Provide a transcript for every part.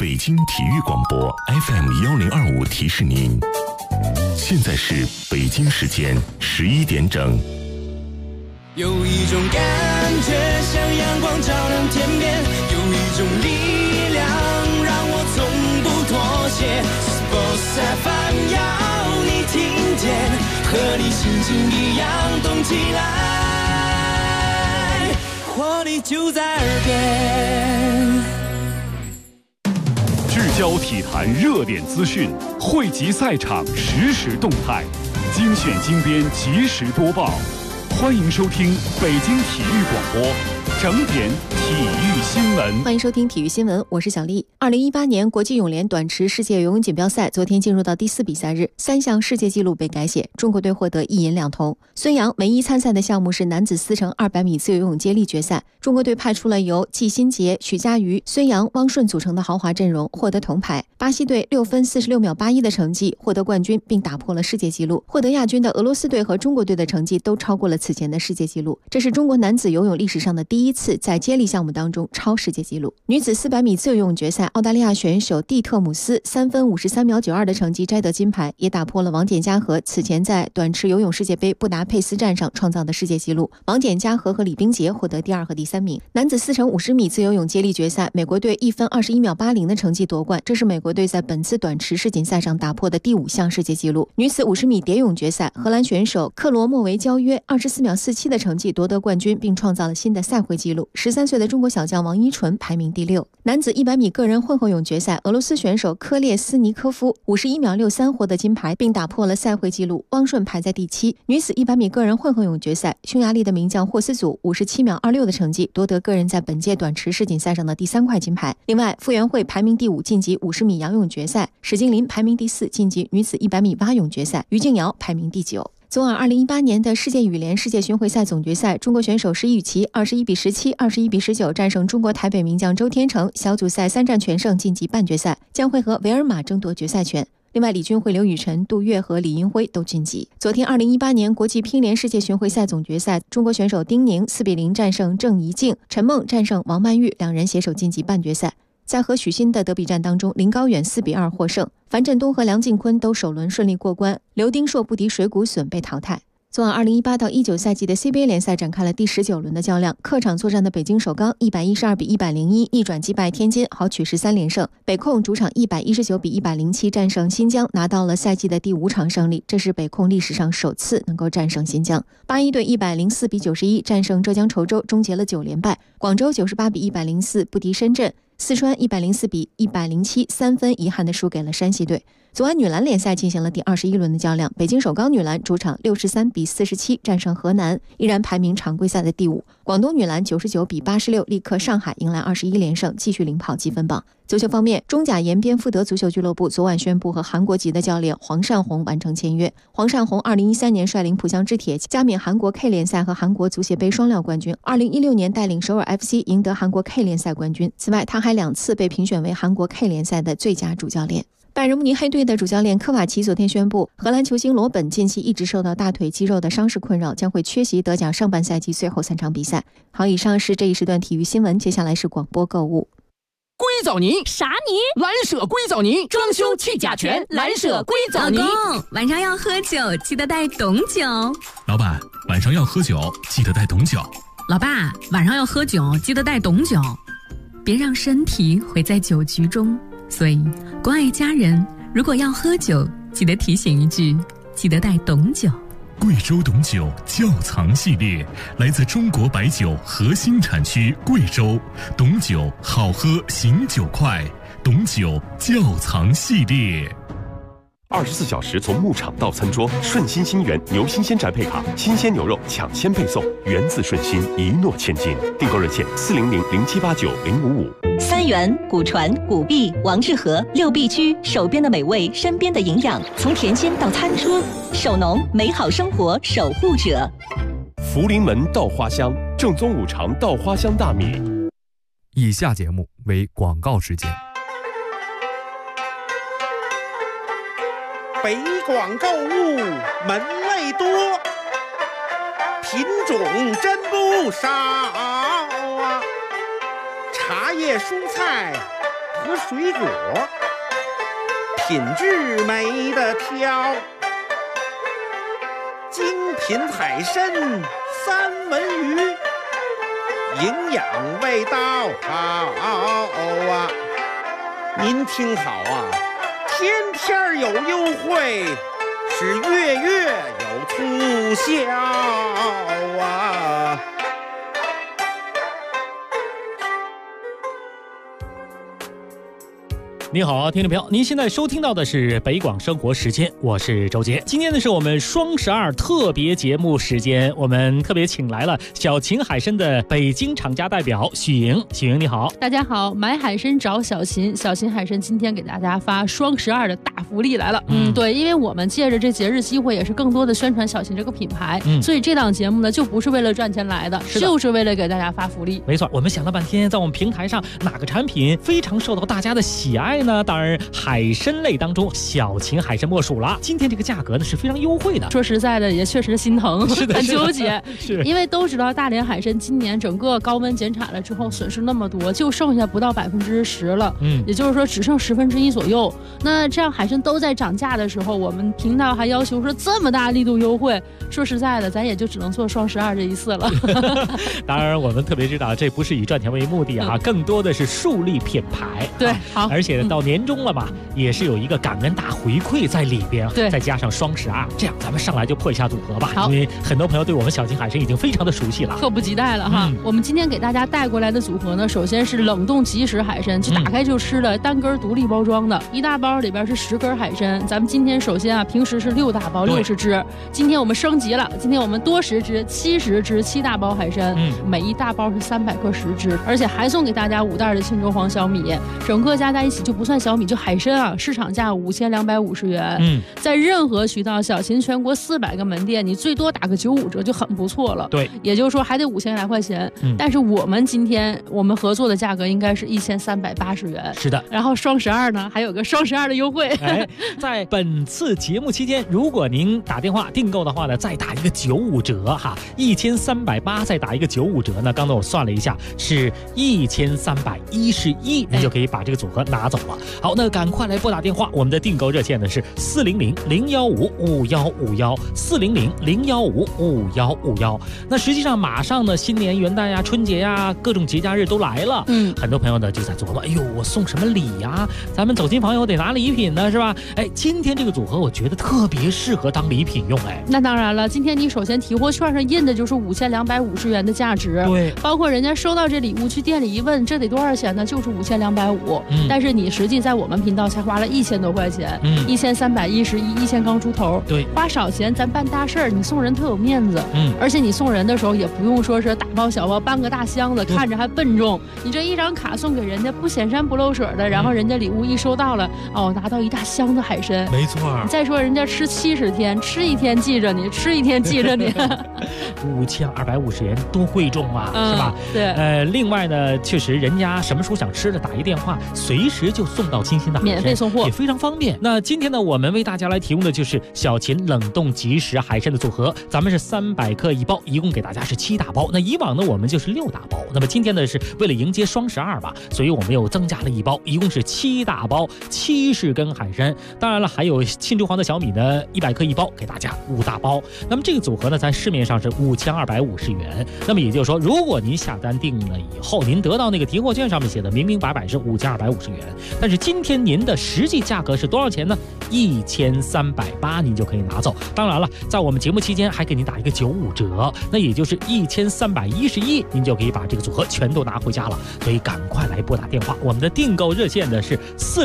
北京体育广播 FM1025提示您，现在是北京时间11点整。 有一种感觉像阳光照亮天边，有一种力量让我从不妥协。Sports FM 要你听见，和你心情一样动起来，活力就在耳边。 聚焦体坛热点资讯，汇集赛场实时动态，精选精编及时播报。欢迎收听北京体育广播整点体育新闻。 欢迎收听体育新闻，我是小丽。2018年国际泳联短池世界游泳锦标赛昨天进入到第4比赛日，3项世界纪录被改写，中国队获得1银2铜。孙杨唯一参赛的项目是男子4乘200米自由泳接力决赛，中国队派出了由季新杰、许家瑜、孙杨、汪顺组成的豪华阵容，获得铜牌。巴西队6分46秒81的成绩获得冠军，并打破了世界纪录。获得亚军的俄罗斯队和中国队的成绩都超过了此前的世界纪录，这是中国男子游泳历史上的第一次在接力项目当中超世界纪录。女子400米自由泳决赛，澳大利亚选手蒂特姆斯3分53秒92的成绩摘得金牌，也打破了王典嘉禾此前在短池游泳世界杯布达佩斯站上创造的世界纪录。王典嘉禾和李冰洁获得第2和第3名。男子4乘50米自由泳接力决赛，美国队1分21秒80的成绩夺冠，这是美国队在本次短池世锦赛上打破的第5项世界纪录。女子50米蝶泳决赛，荷兰选手克罗莫维交约24秒47的成绩夺得冠军，并创造了新的赛会纪录。13岁的中国小将王依纯排名第6。男子100米个人混合泳决赛，俄罗斯选手科列斯尼科夫51秒63获得金牌，并打破了赛会纪录，汪顺排在第7。女子100米个人混合泳决赛，匈牙利的名将霍斯祖57秒26的成绩夺得个人在本届短池世锦赛上的第3块金牌。另外，傅园慧排名第5晋级50米仰泳决赛，史金林排名第4晋级女子100米蛙泳决赛，于静瑶排名第9。昨晚2018年的世界羽联世界巡回赛总决赛，中国选手石宇奇21比17、21比19战胜中国台北名将周天成，小组赛3战全胜晋级半决赛，将会和维尔玛争夺决赛权。另外，李俊慧、刘雨辰、杜月和李英辉都晋级。昨天2018年国际乒联世界巡回赛总决赛，中国选手丁宁4比0战胜郑怡静，陈梦战胜王曼玉，两人携手晋级半决赛。在和许昕的德比战当中，林高远4比2获胜，樊振东和梁靖昆都首轮顺利过关，刘丁硕不敌水谷隼被淘汰。昨晚2018到19赛季的 CBA 联赛展开了第19轮的较量，客场作战的北京首钢112比101逆转击败天津，豪取13连胜。北控主场119比107战胜新疆，拿到了赛季的第5场胜利，这是北控历史上首次能够战胜新疆。81队104比91战胜浙江稠州，终结了9连败。广州98比104不敌深圳，四川104比107 3分遗憾地输给了山西队。昨晚女篮联赛进行了第21轮的较量，北京首钢女篮主场63比47战胜河南，依然排名常规赛的第5。广东女篮99比86力克上海，迎来21连胜，继续领跑积分榜。足球方面，中甲延边富德足球俱乐部昨晚宣布和韩国籍的教练黄善宏完成签约。黄善宏2013年率领浦项制铁加冕韩国 K 联赛和韩国足协杯双料冠军，2016年带领首尔 FC 赢得韩国 K 联赛冠军。此外，他还2次被评选为韩国 K 联赛的最佳主教练。拜仁慕尼黑队的主教练科瓦奇昨天宣布，荷兰球星罗本近期一直受到大腿肌肉的伤势困扰，将会缺席德甲上半赛季最后3场比赛。好，以上是这一时段体育新闻，接下来是广播购物。 硅藻泥啥泥？ 蓝舍硅藻泥，装修去甲醛，蓝舍硅藻泥。 老公，晚上要喝酒，记得带董酒。 老板，晚上要喝酒，记得带董酒。 老爸，晚上要喝酒，记得带董酒。别让身体毁在酒局中。所以，关爱家人，如果要喝酒，记得提醒一句，记得带董酒。 贵州董酒窖藏系列，来自中国白酒核心产区贵州，董酒好喝，醒酒快，董酒窖藏系列。 24小时从牧场到餐桌，顺心新源牛新鲜宅配卡，新鲜牛肉抢先配送，源自顺心，一诺千金。订购热线40007890555。 三元、古传、古币、王致和6必居，手边的美味，身边的营养，从田间到餐桌，守农，美好生活守护者。 福临门稻花香，正宗五常稻花香大米。 以下节目为广告时间。 北广购物门类多，品种真不少啊！茶叶、蔬菜、 和水果，品质没得挑。精品海参三文鱼，营养味道好啊！您听好啊，天天有优惠，是月月有促销啊！ 你好，听众朋友，您现在收听到的是北广生活时间，我是周杰。今天呢是我们双12特别节目时间，我们特别请来了小秦海参的北京厂家代表许莹。许莹你好。 大家好，买海参找小秦，小秦海参今天给大家发双12的大福利来了。对，因为我们借着这节日机会，也是更多的宣传小秦这个品牌，所以这档节目呢就不是为了赚钱来的，就是为了给大家发福利。 没错，我们想了半天，在我们平台上哪个产品非常受到大家的喜爱呢？当然海参类当中小秦海参莫属了。今天这个价格呢是非常优惠的， 说实在的也确实心疼，很纠结。 是因为都知道大连海参今年整个高温减产了之后损失那么多，就剩下不到10%了，也就是说只剩1/10左右。那这样海参都在涨价的时候，我们频道还要求说这么大力度优惠，说实在的咱也就只能做双12这一次了。 当然我们特别知道这不是以赚钱为目的啊，更多的是树立品牌。 对，好， 而且到年终了嘛，也是有一个感恩大回馈在里边， 对， 再加上双12，这样咱们上来就破一下组合吧。 好， 因为很多朋友对我们小秦海参已经非常的熟悉了， 迫不及待了哈。我们今天给大家带过来的组合呢，首先是冷冻即食海参，就打开就吃的，单根独立包装的，一大包里边是10根海参。咱们今天首先啊，平时是6大包60只，今天我们升级了，今天我们多10只70只7大包海参，每一大包是300克10只，而且还送给大家5袋的庆州黄小米，整个加在一起就不算小米，就海参啊，市场价5250元。在任何渠道，小秦全国400个门店，你最多打个95折就很不错了。 对， 也就是说还得5000来块钱。但是我们今天我们合作的价格应该是1380元。 是的， 然后双12呢还有个双12的优惠。 在本次节目期间，如果您打电话订购的话呢，再打一个95折哈，1380再打一个95折呢，刚才我算了一下是1311，你就可以把这个组合拿走了。好，那赶快来拨打电话，我们的订购热线呢是400-015-5151，400-015-5151。那实际上马上呢，新年元旦呀、春节呀，各种节假日都来了。很多朋友呢就在琢磨，哎呦，我送什么礼呀？咱们走亲访友得拿礼品呢，是吧？今天这个组合我觉得特别适合当礼品用。 那当然了，今天你首先提货券上印的就是5250元的价值， 对，包括人家收到这礼物去店里一问，这得多少钱呢？就是5250，但是你实际在我们频道才花了1000多块钱，1311，1000刚出头， 对， 花少钱咱办大事儿，你送人特有面子，而且你送人的时候也不用说是大包小包搬个大箱子，看着还笨重，你这一张卡送给人家不显山不漏水的，然后人家礼物一收到了，拿到一大箱子海参， 没错。 再说人家吃70天，吃1天记着你，吃1天记着你 ，5250元多贵重啊，是吧？ 对， 另外呢，确实人家什么时候想吃的，打一电话，随时就送到新鲜的海参， 免费送货， 也非常方便。那今天呢，我们为大家来提供的就是小秦冷冻即食海参的组合，咱们是300克一包，一共给大家是7大包。那以往呢，我们就是6大包。那么今天呢，是为了迎接双12吧，所以我们又增加了一包，一共是7大包，70根海参。当然了，还有庆州黄的小米呢，100克一包，给大家5大包。那么这个组合呢，在市面上是5250元。那么也就是说，如果您下单定了以后，您得到那个提货券上面写的明明白白是5250元，但是今天您的实际价格是多少钱呢？1380，您就可以拿走。当然了，在我们节目期间还给您打一个95折，那也就是1311，您就可以把这个组合全都拿回家了。所以赶快来拨打电话，我们的订购热线呢是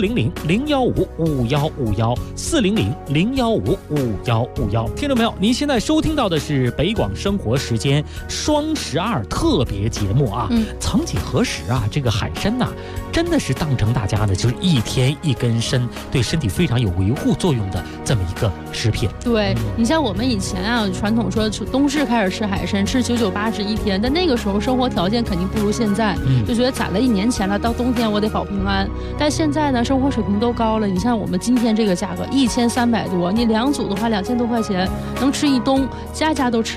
400-015-5151，400-015-5151。听众朋友，您现在收听到的是北广生活时间双12特别节目啊。曾几何时啊，这个海参呐，真的是当成大家呢就是1天1根参，对身体非常有维护作用的这么一个食品。 对，你像我们以前啊，传统说冬至开始吃海参，吃9981天，但那个时候生活条件肯定不如现在，就觉得攒了1年钱了，到冬天我得保平安。但现在呢，生活水平都高了，你像我们今天这个价格1300多，你2组的话2000多块钱，能吃一冬，家家都吃得上，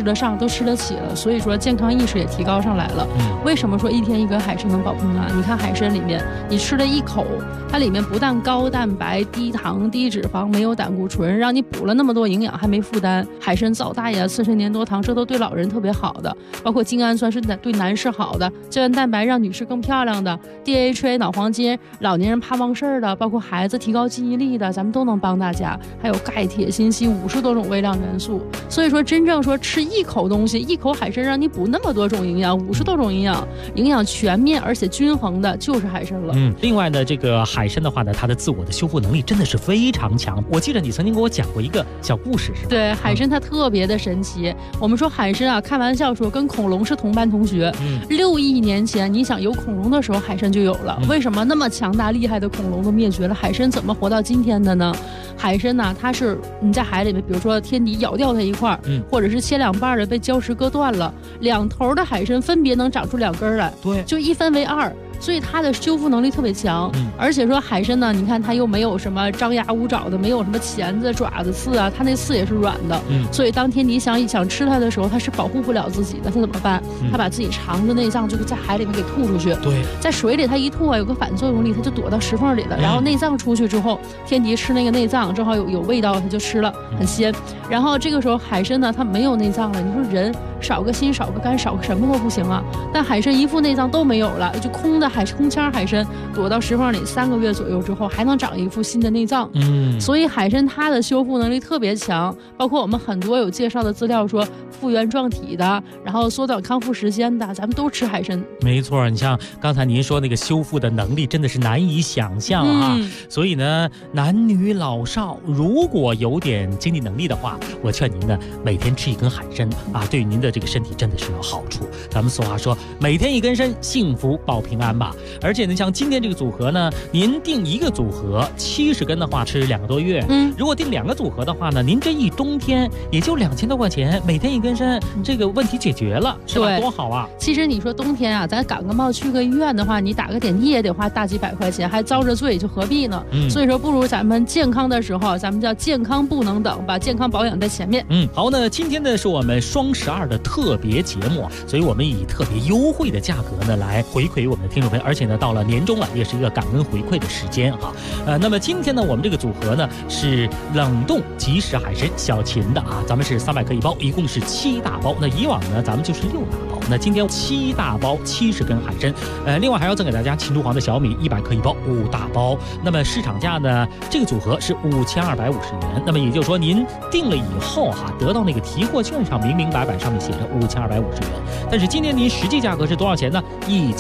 都吃得起了，所以说健康意识也提高上来了。为什么说一天一根海参能保平安？你看海参里面，你吃了一口，它里面不但高蛋白、低糖、低脂肪，没有胆固醇，让你补了那么多营养还没负担。海参皂苷呀、次肾粘多糖，这都对老人特别好的，包括精氨酸是对男士好的，胶原蛋白让女士更漂亮的， DHA 脑黄金，老年人怕忘事儿的，包括孩子提高记忆力的，咱们都能帮大家。还有钙、铁、锌、硒50多种微量元素，所以说真正说吃一口东西，一口海参让你补那么多种营养，50多种营养，营养全面而且均衡的，就是海参了。 另外呢，这个海参的话呢，它的自我的修复能力真的是非常强。我记得你曾经给我讲过一个小故事，是吧？ 对，海参它特别的神奇。我们说海参啊，开玩笑说跟恐龙是同班同学。6亿年前，你想有恐龙的时候，海参就有了。为什么那么强大厉害的恐龙都灭绝了，海参怎么活到今天的呢？海参呢，它是你在海里面，比如说天敌咬掉它一块，或者是切两半的被礁石割断了，两头的海参分别能长出2根来， 对， 就一分为2。所以它的修复能力特别强，而且说海参呢，你看它又没有什么张牙舞爪的，没有什么钳子、爪子、刺啊，它那刺也是软的，所以当天敌想吃它的时候，它是保护不了自己的，它怎么办？它把自己肠子内脏就是在海里面给吐出去， 对， 在水里它一吐啊，有个反作用力，它就躲到石缝里了，然后内脏出去之后，天敌吃那个内脏正好有味道，它就吃了，很鲜。然后这个时候海参呢，它没有内脏了，你说人少个心少个肝少个什么都不行啊，但海参一副内脏都没有了，就空腔海参躲到石缝里3个月左右之后，还能长一副新的内脏。所以海参它的修复能力特别强，包括我们很多有介绍的资料说复原状体的，然后缩短康复时间的，咱们都吃海参。 没错，你像刚才您说那个修复的能力真的是难以想象啊。所以呢，男女老少如果有点经济能力的话，我劝您呢每天吃1根海参啊，对您的这个身体真的是有好处。咱们俗话说，每天1根参，幸福保平安吧。而且呢，像今天这个组合呢，您订一个组合70根的话，吃2个多月。如果订2个组合的话呢，您这一冬天也就2000多块钱，每天1根参，这个问题解决了，是吧？多好啊！ 其实你说冬天啊，咱感个冒去个医院的话，你打个点滴也得花大几百块钱，还遭着罪，就何必呢？所以说，不如咱们健康的时候，咱们叫健康不能等，把健康保养在前面。 好，那今天呢是我们双12的特别节目，所以我们以特别优惠的价格呢来回馈我们的听众朋友，而且呢到了年终了，也是一个感恩回馈的时间哈。那么今天呢，我们这个组合呢是冷冻即食海参小秦的啊，咱们是300克一包，一共是7大包。那以往呢咱们就是6大包，那今天7大包70根海参，另外还要赠给大家秦都黄的小米100克一包，5大包。那么市场价呢，这个组合是5250元。那么也就是说，您订了以后哈，得到那个提货券上明明白白上面写着5250元，但是今天您实际价格是多少钱呢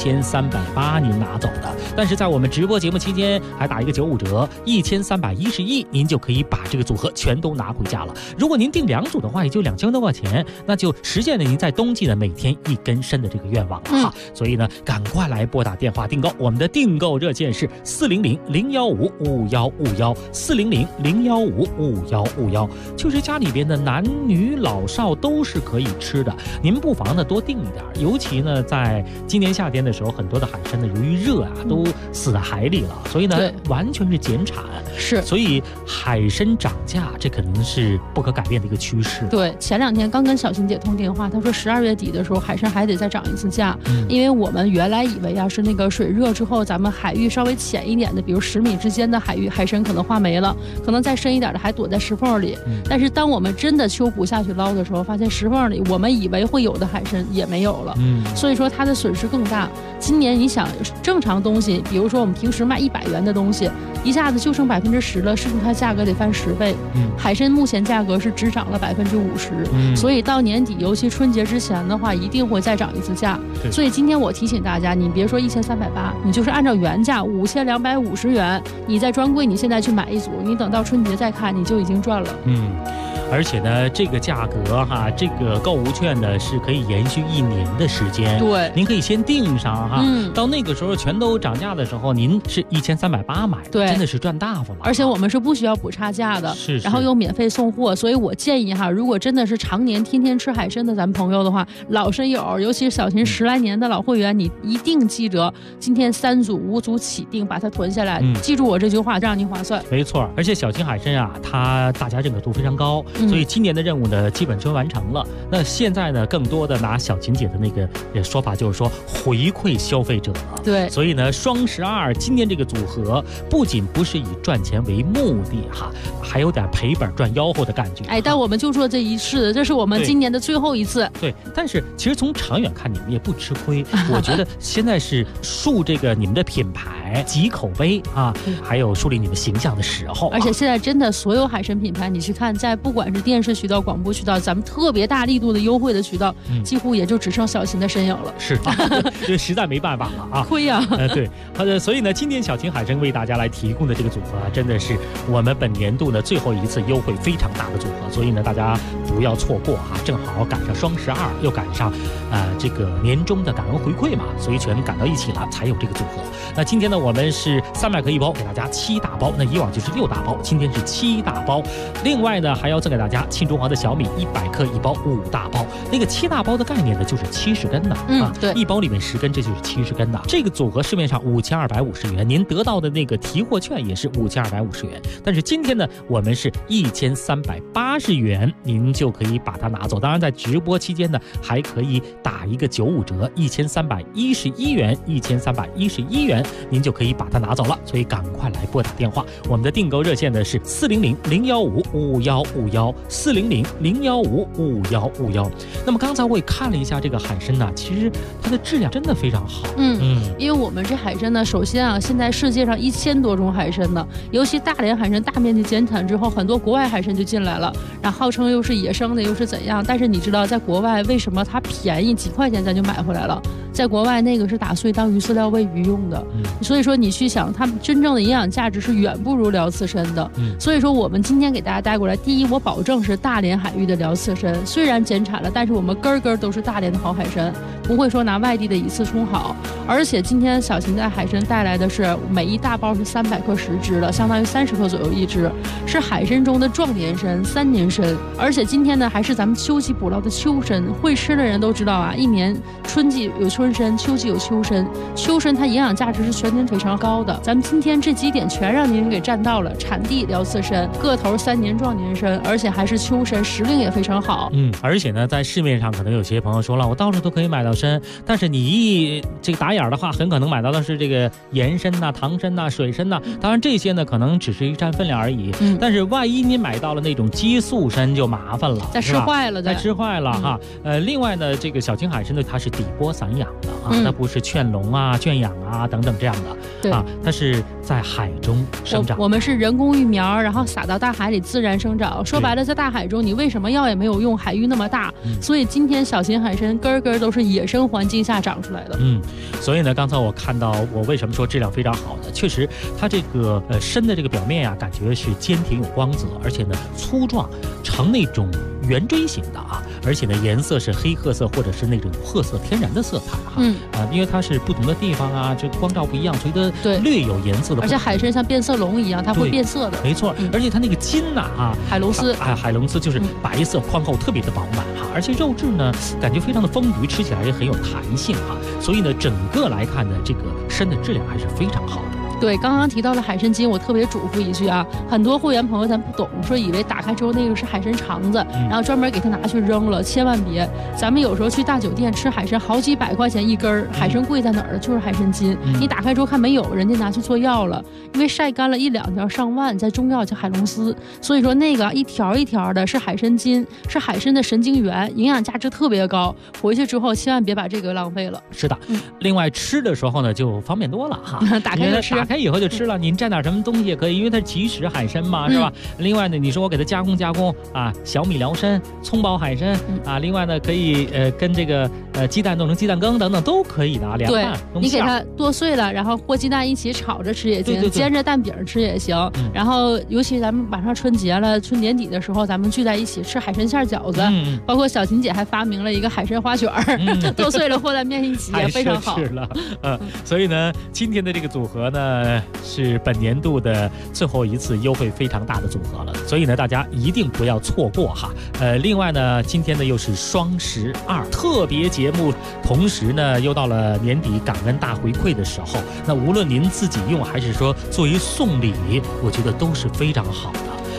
？1380您拿走的。但是在我们直播节目期间还打一个95折，1311，您就可以把这个组合全都拿回家了。如果您订2组的话，也就2000多块钱，那就实现了您在冬季呢每天1根参的这个愿望了哈。所以呢，赶快来拨打电话订购，我们的订购热线是400-015-5151，400-015-5151，就是家里边的男女老少都是可以吃的。您不妨呢多订一点，尤其呢在今年夏天的时候，很多的海参呢由于热啊都死在海里了，所以呢完全是减产。所以海参涨价，这肯定是不可改变的一个趋势。 对，前2天刚跟小琴姐通电话，她说12月底的时候海参还得再涨一次价，因为我们原来以为啊是那个水热之后，咱们海域稍微浅一点的，比如10米之间的海域海参可能化没了，可能再深一点的还躲在石缝里。但是当我们真的秋捕下去捞的时候，发现石缝里我们以为会有的海参也没有了，所以说它的损失更大。今年你想正常东西，比如说我们平时卖100元的东西，一下子就剩10%了，是不是它价格得翻10倍？海参目前价格是只涨了50%，所以到年底，尤其春节之前的话，一定会再涨一次价。所以今天我提醒大家，你别说1380，你就是按照原价5250元，你在专柜你现在去买一组，你等到春节再看，你就已经赚了。 而且呢，这个价格哈，这个购物券呢是可以延续1年的时间。 对， 您可以先订上哈，到那个时候全都涨价的时候，您是1380买的， 对， 真的是赚大发了。 而且我们是不需要补差价的，然后又免费送货，所以我建议哈，如果真的是常年天天吃海参的咱们朋友的话，老参友，尤其是小秦10来年的老会员，你一定记得今天3组5组起订，把它囤下来，记住我这句话，让您划算。 没错，而且小秦海参啊，它大家认可度非常高。 所以今年的任务呢基本就完成了。那现在呢，更多的拿小琴姐的那个说法，就是说回馈消费者。 对， 所以呢，双12今天这个组合不仅不是以赚钱为目的哈，还有点赔本赚吆喝的感觉。 但我们就做这一次，这是我们今年的最后一次。 对，但是其实从长远看，你们也不吃亏。我觉得现在是树这个你们的品牌、集口碑啊，还有树立你们形象的时候。 而且现在真的所有海参品牌，你去看，在不管是电视渠道、广播渠道，咱们特别大力度的优惠的渠道，几乎也就只剩小琴的身影了。 是，这实在没办法了啊， 亏呀。 对，所以呢，今天小琴海参为大家来提供的这个组合啊，真的是我们本年度的最后一次优惠非常大的组合，所以呢，大家不要错过哈，正好赶上双12，又赶上这个年终的感恩回馈嘛，所以全赶到一起了，才有这个组合。那今天呢，我们是300克一包，给大家7大包，那以往就是6大包，今天是7大包。另外呢，还要赠给大家庆中华的小米100克一包5大包。那个7大包的概念呢，就是70根的对， 一包里面10根，这就是70根的。这个组合市面上5250元，您得到的那个提货券也是5250元。但是今天呢，我们是1380元，您就可以把它拿走。当然，在直播期间呢，还可以打一个95折，1311元，1311元，您就可以把它拿走了。所以赶快来拨打电话，我们的订购热线呢是400-015-5151，400-015-5151。那么刚才我也看了一下这个海参呢，其实它的质量真的非常好。 因为我们这海参呢，首先啊，现在世界上1000多种海参呢，尤其大连海参大面积减产之后，很多国外海参就进来了，然后号称又是野生的，又是怎样？但是你知道，在国外为什么它便宜，几块钱咱就买回来了？在国外那个是打碎当鱼饲料喂鱼用的，所以说你去想，它真正的营养价值是远不如辽刺参的。所以说我们今天给大家带过来，第一，我保证是大连海域的辽刺参，虽然减产了，但是我们根根都是大连的好海参，不会说拿外地的以次充好。而且今天小琴在海参带来的是每一大包是300克10只的，相当于30克左右一只，是海参中的壮年参、3年参。而且今天呢，还是咱们秋季捕捞的秋参，会吃的人都知道啊，一年春季有春参，秋季有秋参，秋参它营养价值是全年非常高的。咱们今天这几点全让您给占到了，产地辽刺参，个头3年壮年参，而且还是秋参，时令也非常好。 而且呢，在市面上可能有些朋友说了，我到处都可以买到参，但是你这个打眼的话，很可能买到的是这个盐参呐、糖参呐、水参呐，当然这些呢可能只是一占分量而已。但是万一你买到了那种激素参就麻烦了， 再吃坏了， 哈。另外呢，这个小琴海参呢，它是底波散养的啊，它不是圈笼啊、圈养啊等等这样的， 对啊，它是在海中生长。 我们是人工育苗，然后撒到大海里自然生长。说白了，在大海中你为什么药也没有用？海域那么大，所以今天小琴海参根根都是野生环境下长出来的。 所以呢，刚才我看到，我为什么说质量非常好呢？确实，它这个参的这个表面呀，感觉是坚挺有光泽，而且呢粗壮，呈那种圆锥形的啊，而且呢颜色是黑褐色或者是那种褐色天然的色彩哈。因为它是不同的地方啊，这光照不一样，所以它略有颜色的。 而且海参像变色龙一样，它会变色的。 没错，而且它那个筋呐海龙丝海龙丝就是白色宽厚，特别的饱满哈，而且肉质呢感觉非常的丰腴，吃起来也很有弹性哈。所以呢，整个来看呢，这个参的质量还是非常好的。 对，刚刚提到了海参筋，我特别嘱咐一句啊，很多会员朋友咱不懂，说以为打开之后那个是海参肠子，然后专门给他拿去扔了，千万别。咱们有时候去大酒店吃海参，好几百块钱一根，海参贵在哪儿？就是海参筋。你打开之后看没有，人家拿去做药了，因为晒干了1、2条上万，在中药叫海龙丝，所以说那个一条一条的是海参筋，是海参的神经元，营养价值特别高。回去之后千万别把这个浪费了。 是的，另外吃的时候呢就方便多了哈， 打开就吃。 打开以后就吃了，您蘸点什么东西也可以，因为它是即食海参嘛，是吧？另外呢，你说我给它加工啊，小米辽参、葱爆海参啊，另外呢可以跟这个鸡蛋弄成鸡蛋羹等等都可以的啊，凉拌。 你给它剁碎了，然后和鸡蛋一起炒着吃也行，煎着蛋饼吃也行。然后尤其咱们马上春节了，春年底的时候，咱们聚在一起吃海参馅饺子，包括小琴姐还发明了一个海参花卷剁碎了和在面一起也非常好。 是了，所以呢，今天的这个组合呢是本年度的最后一次优惠非常大的组合了，所以呢大家一定不要错过哈。另外呢，今天呢又是双12特别节目，同时呢又到了年底感恩大回馈的时候，那无论您自己用还是说作为送礼，我觉得都是非常好的。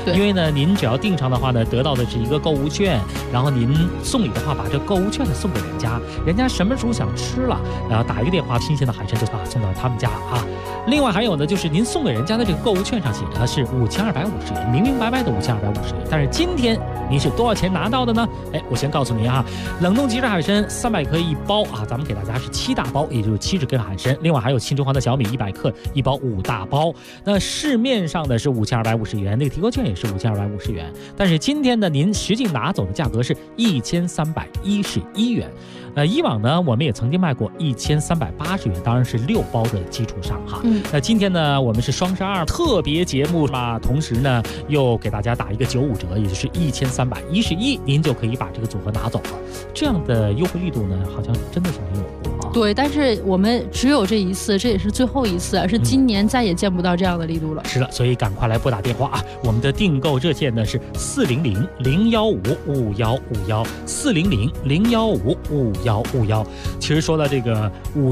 因为呢，您只要订上的话呢，得到的是一个购物券，然后您送礼的话，把这购物券呢送给人家，人家什么时候想吃了，然后打一个电话，新鲜的海参就送到他们家啊。另外还有呢，就是您送给人家的这个购物券上写的是5250元，明明白白的5250元，但是今天您是多少钱拿到的呢？我先告诉您啊，冷冻即食海参300克一包啊，咱们给大家是7大包，也就是70根海参，另外还有青州黄的小米100克一包5大包。那市面上的是5250元，那个提购券也是5250元，但是今天呢，您实际拿走的价格是1311元。以往呢，我们也曾经卖过1380元，当然是6包的基础上哈。那今天呢，我们是双12特别节目嘛，同时呢又给大家打一个95折，也就是1311，您就可以把这个组合拿走了。这样的优惠力度呢，好像真的是没有过啊。 对，但是我们只有这一次，这也是最后一次，是今年再也见不到这样的力度了。 是的，所以赶快来拨打电话啊！我们的订购热线呢是400-015-515，400-015-515。其实说到这个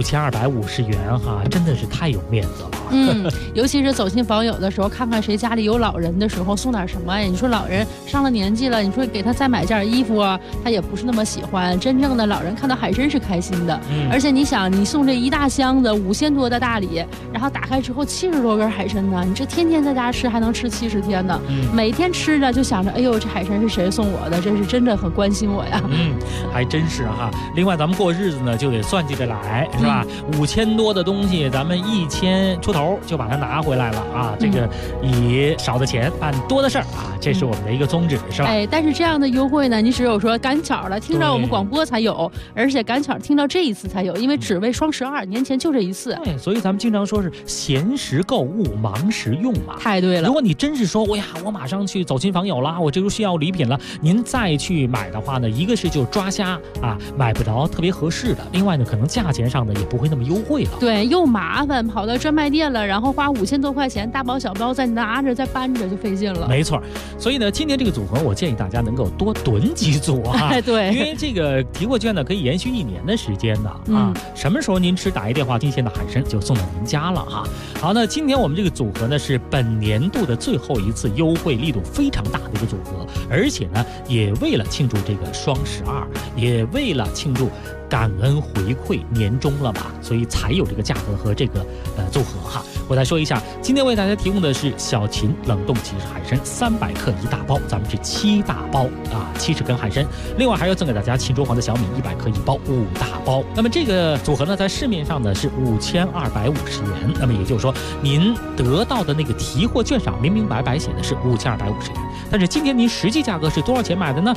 5250元哈，真的是太有面子了。 尤其是走亲访友的时候，看看谁家里有老人的时候送点什么呀？你说老人上了年纪了，你说给他再买件衣服啊，他也不是那么喜欢。真正的老人看到海参是开心的，而且你想，你送这一大箱子5000多的大礼，然后打开之后70多根海参呢，你这天天在家吃还能吃70天呢。每天吃着就想着，哎呦，这海参是谁送我的？这是真的很关心我呀。 还真是哈。另外咱们过日子呢就得算计着来，是吧？5000多的东西，咱们1000出头就把它拿回来了啊！这个以少的钱办多的事儿啊，这是我们的一个宗旨，是吧？ 但是这样的优惠呢，你只有说赶巧了听到我们广播才有，而且赶巧听到这一次才有，因为只为双12，年前就这一次。 对，所以咱们经常说是闲时购物，忙时用嘛。 太对了。 如果你真是说，我马上去走亲访友啦，我这就需要礼品了，您再去买的话呢，一个是就抓瞎啊，买不着特别合适的；另外呢，可能价钱上呢也不会那么优惠了。 对，又麻烦，跑到专卖店了，然后花5000多块钱，大包小包再拿着再搬着就费劲了。 没错，所以呢，今天这个组合我建议大家能够多囤几组啊。 对， 因为这个提货券呢可以延续1年的时间的啊。什么时候您吃打一电话，新鲜的海参就送到您家了哈。好，那今天我们这个组合呢是本年度的最后一次优惠力度非常大的一个组合，而且呢也为了庆祝这个双12，也为了庆祝感恩回馈年终了嘛，所以才有这个价格和这个组合哈。我再说一下，今天为大家提供的是小秦冷冻即食海参300克一大包，咱们是7大包啊，70根海参，另外还要赠给大家秦州黄的小米100克一包5大包。那么这个组合呢，在市面上呢是5250元，那么也就是说，您得到的那个提货券上明明白白写的是5250元，但是今天您实际价格是多少钱买的呢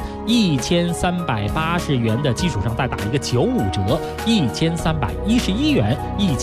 ？1380元的基础上再打一个95折，1311元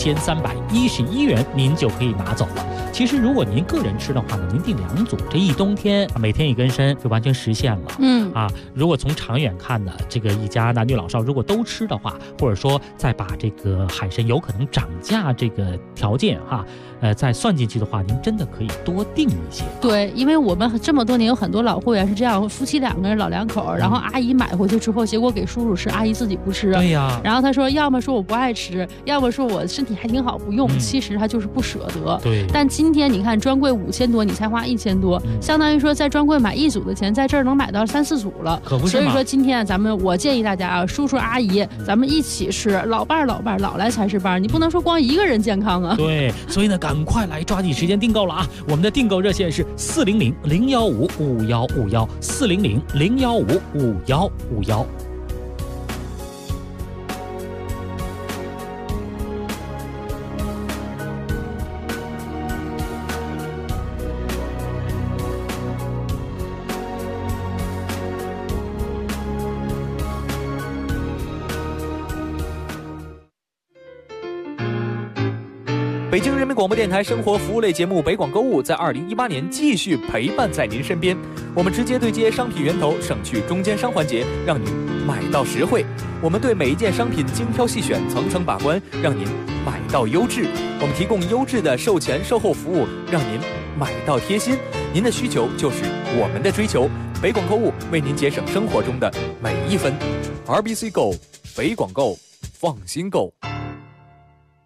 ，1311元，您就可以拿走了。其实如果您个人吃的话呢，您订2组，这一冬天每天1根参就完全实现了。如果从长远看呢，这个一家男女老少如果都吃的话，或者说再把这个海参有可能涨价这个条件哈，再算进去的话，您真的可以多订一些。 对，因为我们这么多年有很多老会员是这样，夫妻2个人老两口，然后阿姨买回去之后，结果给叔叔吃，阿姨自己不吃。 对呀。 然后他说，要么说我不爱吃，要么说我身体还挺好不用，其实他就是不舍得。 对。 但今天你看专柜5000多，你才花1000多，相当于说在专柜买1组的钱，在这儿能买到3、4组了。 可不是嘛。 所以说今天我建议大家啊，叔叔阿姨，咱们一起吃，老伴老来才是伴，你不能说光一个人健康啊。 对，所以呢，赶快来抓紧时间订购了啊！我们的订购热线是400-015-5151，400-015-5151。 北京人民广播电台生活服务类节目《北广购物》在2018年继续陪伴在您身边。我们直接对接商品源头，省去中间商环节，让您买到实惠。我们对每一件商品精挑细选，层层把关，让您买到优质。我们提供优质的售前售后服务，让您买到贴心。您的需求就是我们的追求。北广购物为您节省生活中的每一分。RBC Go， 北广购，放心购。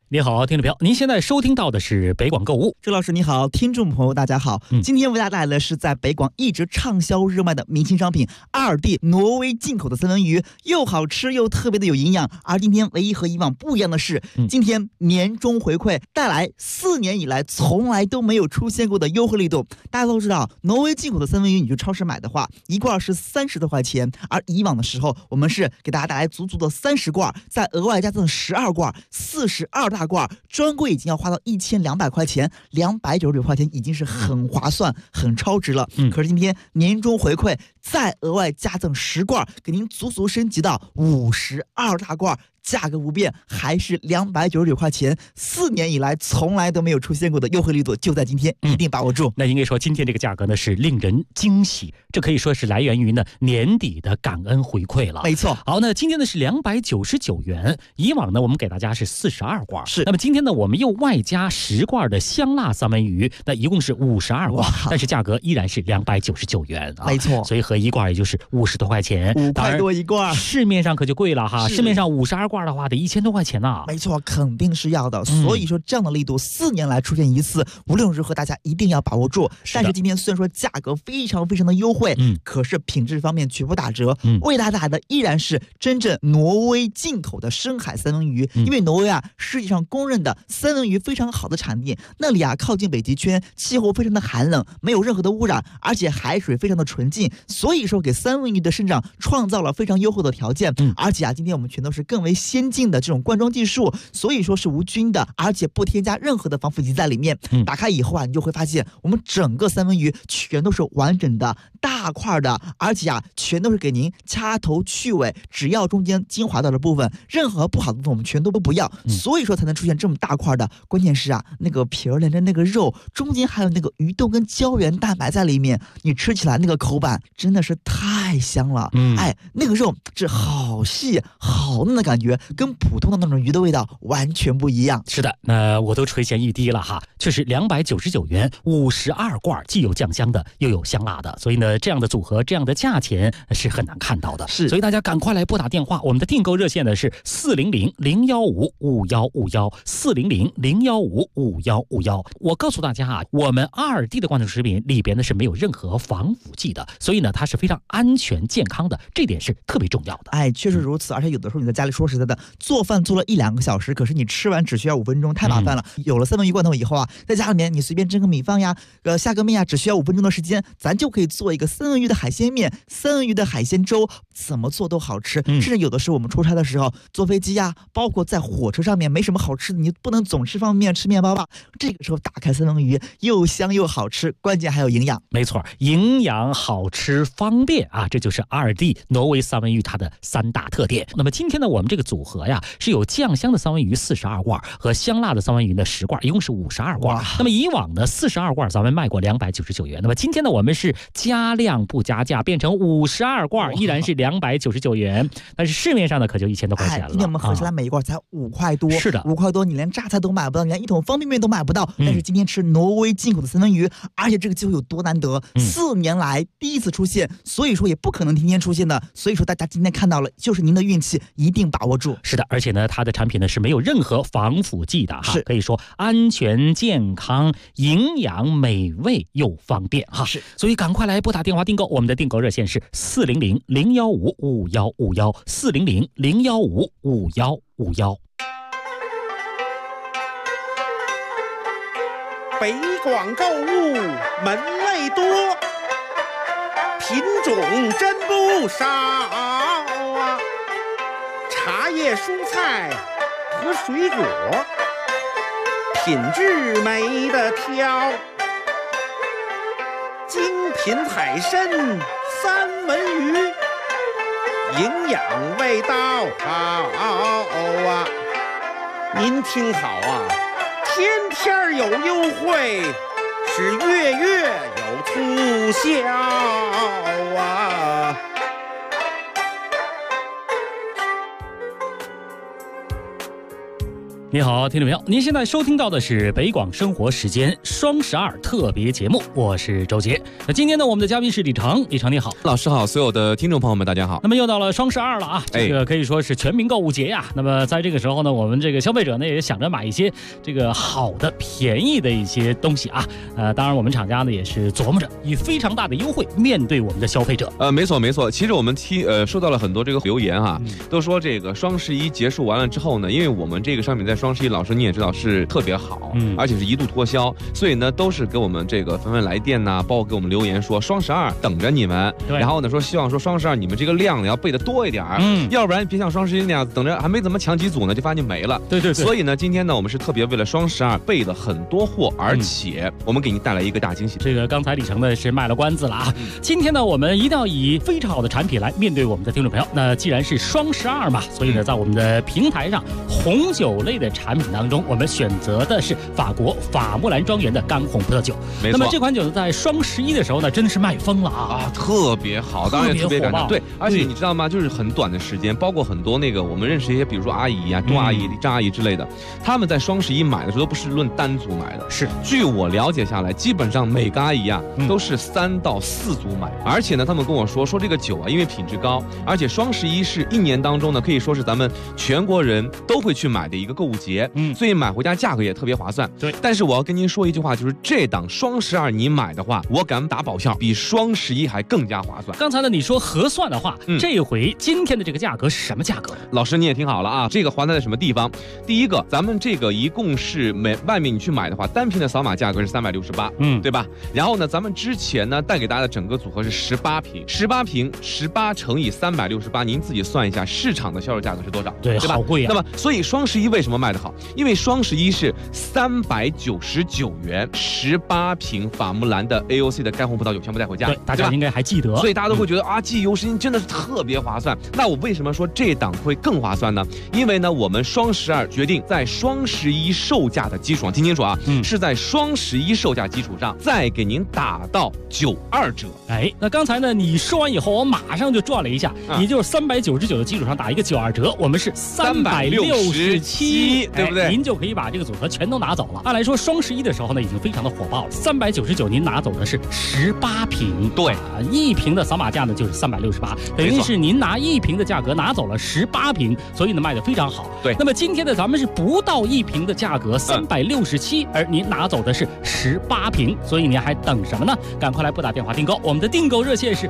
你好，听众朋友，您现在收听到的是北广购物。 周老师你好，听众朋友大家好。今天为大家带来的是在北广一直畅销热卖的明星商品2D挪威进口的三文鱼，又好吃又特别的有营养。而今天唯一和以往不一样的是，今天年终回馈带来4年以来从来都没有出现过的优惠力度。大家都知道，挪威进口的三文鱼，你去超市买的话，一罐是30多块钱，而以往的时候，我们是给大家带来足足的30罐，再额外加赠12罐，42大罐，专柜已经要花到1200块钱，299块钱已经是很划算、很超值了。可是今天年终回馈再额外加赠10罐，给您足足升级到52大罐。价格不变，还是299块钱，4年以来从来都没有出现过的优惠力度，就在今天，一定把握住。 那应该说，今天这个价格呢是令人惊喜，这可以说是来源于呢年底的感恩回馈了。 没错。 好，那今天呢是299元，以往呢我们给大家是42罐， 是。 那么今天呢我们又外加10罐的香辣三文鱼，那一共是52罐，但是价格依然是299元啊。 没错。 所以合一罐也就是50多块钱 ，5块多一罐， 市面上可就贵了哈，市面上52罐的话得1000多块钱呐。 没错，肯定是要的。所以说这样的力度4年来出现一次，无论如何大家一定要把握住。但是今天虽然说价格非常非常的优惠，可是品质方面绝不打折。为大家带来的依然是真正挪威进口的深海三文鱼，因为挪威啊世界上公认的三文鱼非常好的产地，那里啊靠近北极圈，气候非常的寒冷，没有任何的污染，而且海水非常的纯净，所以说给三文鱼的生长创造了非常优厚的条件。而且啊今天我们全都是更为先进的这种灌装技术，所以说是无菌的，而且不添加任何的防腐剂在里面。打开以后啊，你就会发现我们整个三文鱼全都是完整的大块的，而且啊全都是给您掐头去尾，只要中间精华到的部分，任何不好的部分我们全都不要，所以说才能出现这么大块的。关键是啊，那个皮儿连着那个肉中间还有那个鱼豆跟胶原蛋白在里面，你吃起来那个口感真的是太香了。那个肉是好细好嫩的感觉，跟普通的那种鱼的味道完全不一样。 是的，那我都垂涎欲滴了哈，确实299元52罐，既有酱香的又有香辣的，所以呢这样的组合这样的价钱是很难看到的。 是， 所以大家赶快来拨打电话，我们的订购热线呢是400-015-5151，400-015-5151。我告诉大家啊，我们2D的罐头食品里边呢是没有任何防腐剂的，所以呢它是非常安全健康的，这点是特别重要的。 确实如此。而且有的时候你在家里说实在的做饭做了1-2个小时，可是你吃完只需要5分钟，太麻烦了。有了三文鱼罐头以后啊，在家里面你随便蒸个米饭呀，下个面呀，只需要5分钟的时间，咱就可以做一个三文鱼的海鲜面、三文鱼的海鲜粥，怎么做都好吃。甚至有的时候我们出差的时候，坐飞机呀，包括在火车上面没什么好吃的，你不能总吃方便面吃面包吧？这个时候打开三文鱼，又香又好吃，关键还有营养。 没错，营养好吃方便啊，这就是 2D 挪威三文鱼它的3大特点。那么今天呢我们这个组合呀是有酱香的三文鱼42罐和香辣的三文鱼的10罐，一共是52罐。那么以往呢42罐咱们卖过299元，那么今天呢我们是加量不加价，变成52罐，依然是299元，但是市面上呢可就1000多块钱了。 今天我们合起来每一罐才5块多。 是的 ，5块多你连榨菜都买不到，你连一桶方便面都买不到。但是今天吃挪威进口的三文鱼，而且这个机会有多难得，4年来第一次出现，所以说也不可能天天出现的，所以说大家今天看到了就是您的运气，一定把握住。 是的，而且呢它的产品呢是没有任何防腐剂的哈， 是可以说安全健康、营养美味又方便哈。 是， 所以赶快来拨打电话订购，我们的订购热线是400-015-5151，400-015-5151。 北广购物门类多，品种真不少啊，茶叶、蔬菜和水果，品质没得挑，精品海参、三文鱼，营养味道好啊！您听好啊，天天有优惠，是月月有促销啊！ 你好，听众朋友，您现在收听到的是北广生活时间双12特别节目，我是周杰。那今天呢，我们的嘉宾是李成，李成你好， 老师好，所有的听众朋友们大家好。 那么又到了双12了啊，这个可以说是全民购物节呀。那么在这个时候呢，我们这个消费者呢也想着买一些这个好的、便宜的一些东西啊。当然我们厂家呢也是琢磨着以非常大的优惠面对我们的消费者。 没错没错，其实我们收到了很多这个留言哈，都说这个双11结束完了之后呢，因为我们这个商品在双11，老师你也知道是特别好，而且是一度脱销，所以呢都是给我们这个纷纷来电呐，包括给我们留言说双12等着你们，然后呢说希望说双12你们这个量呢要备的多一点，要不然别像双11那样等着还没怎么抢几组呢就发现就没了。 对， 所以呢今天呢我们是特别为了双12备了很多货，而且我们给您带来一个大惊喜。 这个刚才李成呢是卖了关子了啊，今天呢我们一定要以非常好的产品来面对我们的听众朋友。那既然是双12嘛，所以呢在我们的平台上红酒类的产品当中，我们选择的是法国法穆兰庄园的干红葡萄酒。 没错， 那么这款酒呢，在双11的时候呢，真的是卖疯了啊， 特别好，当然也特别感动。对，而且你知道吗？就是很短的时间，包括很多那个我们认识一些，比如说阿姨啊、杜阿姨、张阿姨之类的，他们在双11买的时候都不是论单组买的， 是据我了解下来，基本上每个阿姨啊都是3到4组买。而且呢，他们跟我说这个酒啊，因为品质高，而且双11是1年当中呢，可以说是咱们全国人都会去买的一个购物节，所以买回家价格也特别划算。 对， 但是我要跟您说一句话，就是这档双12你买的话，我敢打保票，比双11还更加划算。 刚才呢你说合算的话，这一回今天的这个价格是什么价格？ 老师你也听好了啊，这个划算在什么地方？第一个，咱们这个一共是外面你去买的话，单瓶的扫码价格是368，对吧？然后呢，咱们之前呢带给大家的整个组合是18瓶，18乘以368，您自己算一下市场的销售价格是多少？ 对吧？ 好贵啊。 那么所以双11为什么卖得好？因为双11是399元18瓶法穆兰的 AOC 的干红葡萄酒全部带回家， 对，大家应该还记得， 所以大家都会觉得记忆犹新，真的是特别划算。那我为什么说这档会更划算呢？因为呢，我们双12决定在双11售价的基础上，听清楚啊，是在双11售价基础上再给您打到92折。 那刚才呢你说完以后，我马上就转了一下，也就是399的基础上打一个92折，我们是367， 对不对？ 您就可以把这个组合全都拿走了。按来说双11的时候呢已经非常的火爆了，399您拿走的是18瓶， 对 ，1瓶的扫码价呢就是368，等于是您拿1瓶的价格拿走了18瓶，所以呢卖得非常好。 对， 那么今天呢咱们是不到1瓶的价格367，而您拿走的是18瓶，所以您还等什么呢？赶快来拨打电话订购，我们的订购热线是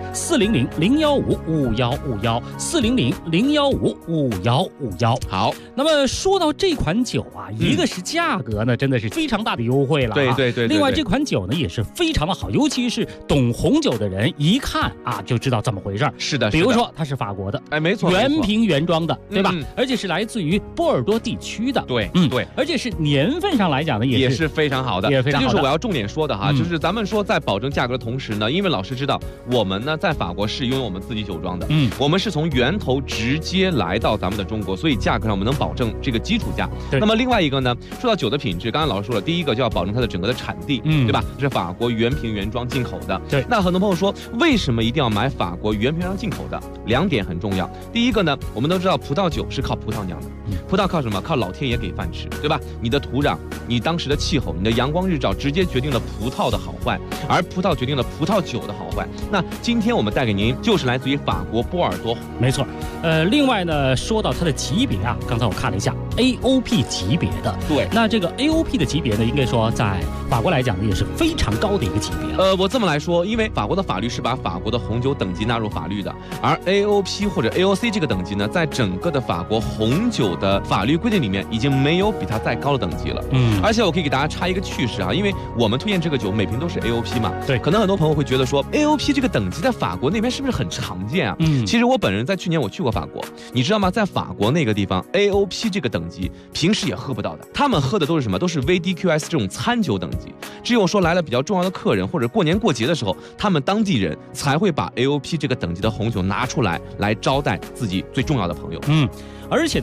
400-015-5151，400-015-5151。 好， 那么说到这款酒啊，一个是价格呢真的是非常大的优惠了， 对。 另外这款酒呢也是非常的好，尤其是懂红酒的人一看就知道怎么回事。 是的， 比如说它是法国的， 没错， 原瓶原装的，对吧？而且是来自于波尔多地区的， 对， 而且是年份上来讲呢也是非常好的， 也非常好的。 这就是我要重点说的哈，就是咱们说在保证价格的同时呢，因为老师知道我们呢在法国是拥有我们自己酒庄的，我们是从源头直接来到咱们的中国，所以价格上我们能保证这个基础价。那么另外一个呢，说到酒的品质，刚才老师说了，第一个就要保证它的整个的产地，对吧？是法国原瓶原装进口的。 对， 那很多朋友说，为什么一定要买法国原瓶原装进口的？2点很重要。第一个呢，我们都知道葡萄酒是靠葡萄酿的，葡萄靠什么？靠老天爷给饭吃，对吧？你的土壤、你当时的气候、你的阳光日照，直接决定了葡萄的好坏，而葡萄决定了葡萄酒的好坏。那今天我们带给您就是来自于法国波尔多， 没错。另外呢，说到它的级别啊，刚才我看了一下 AOP 级别的， 对， 那这个 AOP 的级别呢，应该说在法国来讲呢，也是非常高的一个级别。 我这么来说，因为法国的法律是把法国的红酒等级纳入法律的，而 AOP 或者 AOC 这个等级呢，在整个的法国红酒的法律规定里面，已经没有比它再高的等级了。而且我可以给大家插一个趣事啊，因为我们推荐这个酒每瓶都是 AOP 嘛， 对， 可能很多朋友会觉得说 AOP 这个等级在法国那边是不是很常见啊？其实我本人在去年我去过法国，你知道吗？在法国那个地方 AOP 这个等级平时也喝不到的，他们喝的都是什么？都是 VDQS 这种餐酒等级，只有说来了比较重要的客人或者过年过节的时候，他们当地人才会把 AOP 这个等级的红酒拿出来招待自己最重要的朋友。 而且呢，刚才我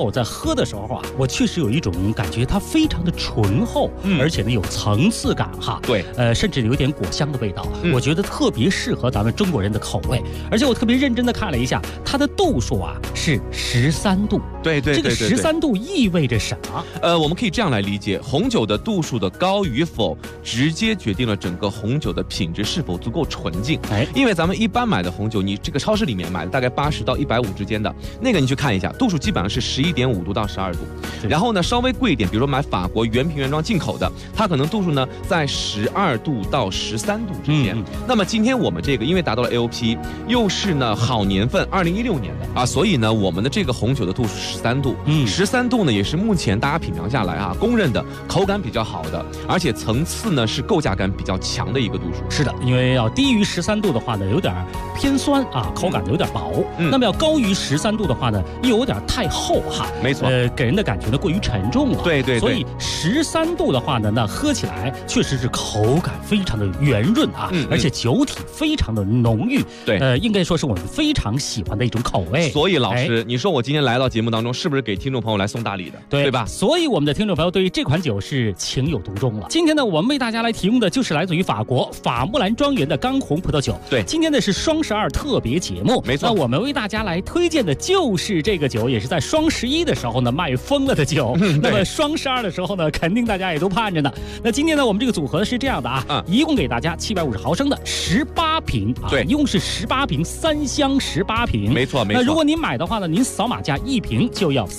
我在喝的时候啊，我确实有一种感觉，它非常的醇厚，而且呢有层次感哈。 对， 甚至有点果香的味道，我觉得特别适合咱们中国人的口味。而且我特别认真的看了一下，它的度数啊是13度。 对， 这个13度意味着什么？ 我们可以这样来理解，红酒的度数的高与否，直接决定了整个红酒的品质是否足够纯净。因为咱们一般买的红酒，你这个超市里面买的大概80到150之间的那个，你去看一下，度数基本上是11.5度到12度。然后呢，稍微贵一点，比如说买法国原瓶原装进口的，它可能度数呢在12度到13度之间。那么今天我们这个因为达到了 AOP， 又是呢好年份2016年的啊，所以呢我们的这个红酒的度数13度，13度呢也是目前大家品尝下来啊公认的口感比较好的，而且层次呢是构架感比较强的一个度数。 是的，因为要低于13度的话呢，有点偏酸啊，口感有点薄。那么要高于13度的话呢，又有点太厚哈。 没错， 给人的感觉呢过于沉重了。 对， 所以13度的话呢，那喝起来确实是口感非常的圆润啊，而且酒体非常的浓郁。 对， 应该说是我们非常喜欢的一种口味。 所以老师，你说我今天来到节目当中，是不是给听众朋友来送大礼的？ 对吧？ 所以我们的听众朋友对于这款酒是情有独钟了。今天呢，我们为大家来提供的就是来自于法国法木兰庄园的刚红葡萄酒。 对， 今天的是双12特别节目， 没错。 那我们为大家来推荐的就是这个酒，也是在双11的时候呢卖疯了的酒。那么双12的时候呢，肯定大家也都盼着呢。那今天呢，我们这个组合是这样的啊，一共给大家750毫升的18瓶啊， 对， 一共是18瓶，3箱18瓶， 没错。 那如果您买的话呢，您扫码价1瓶就要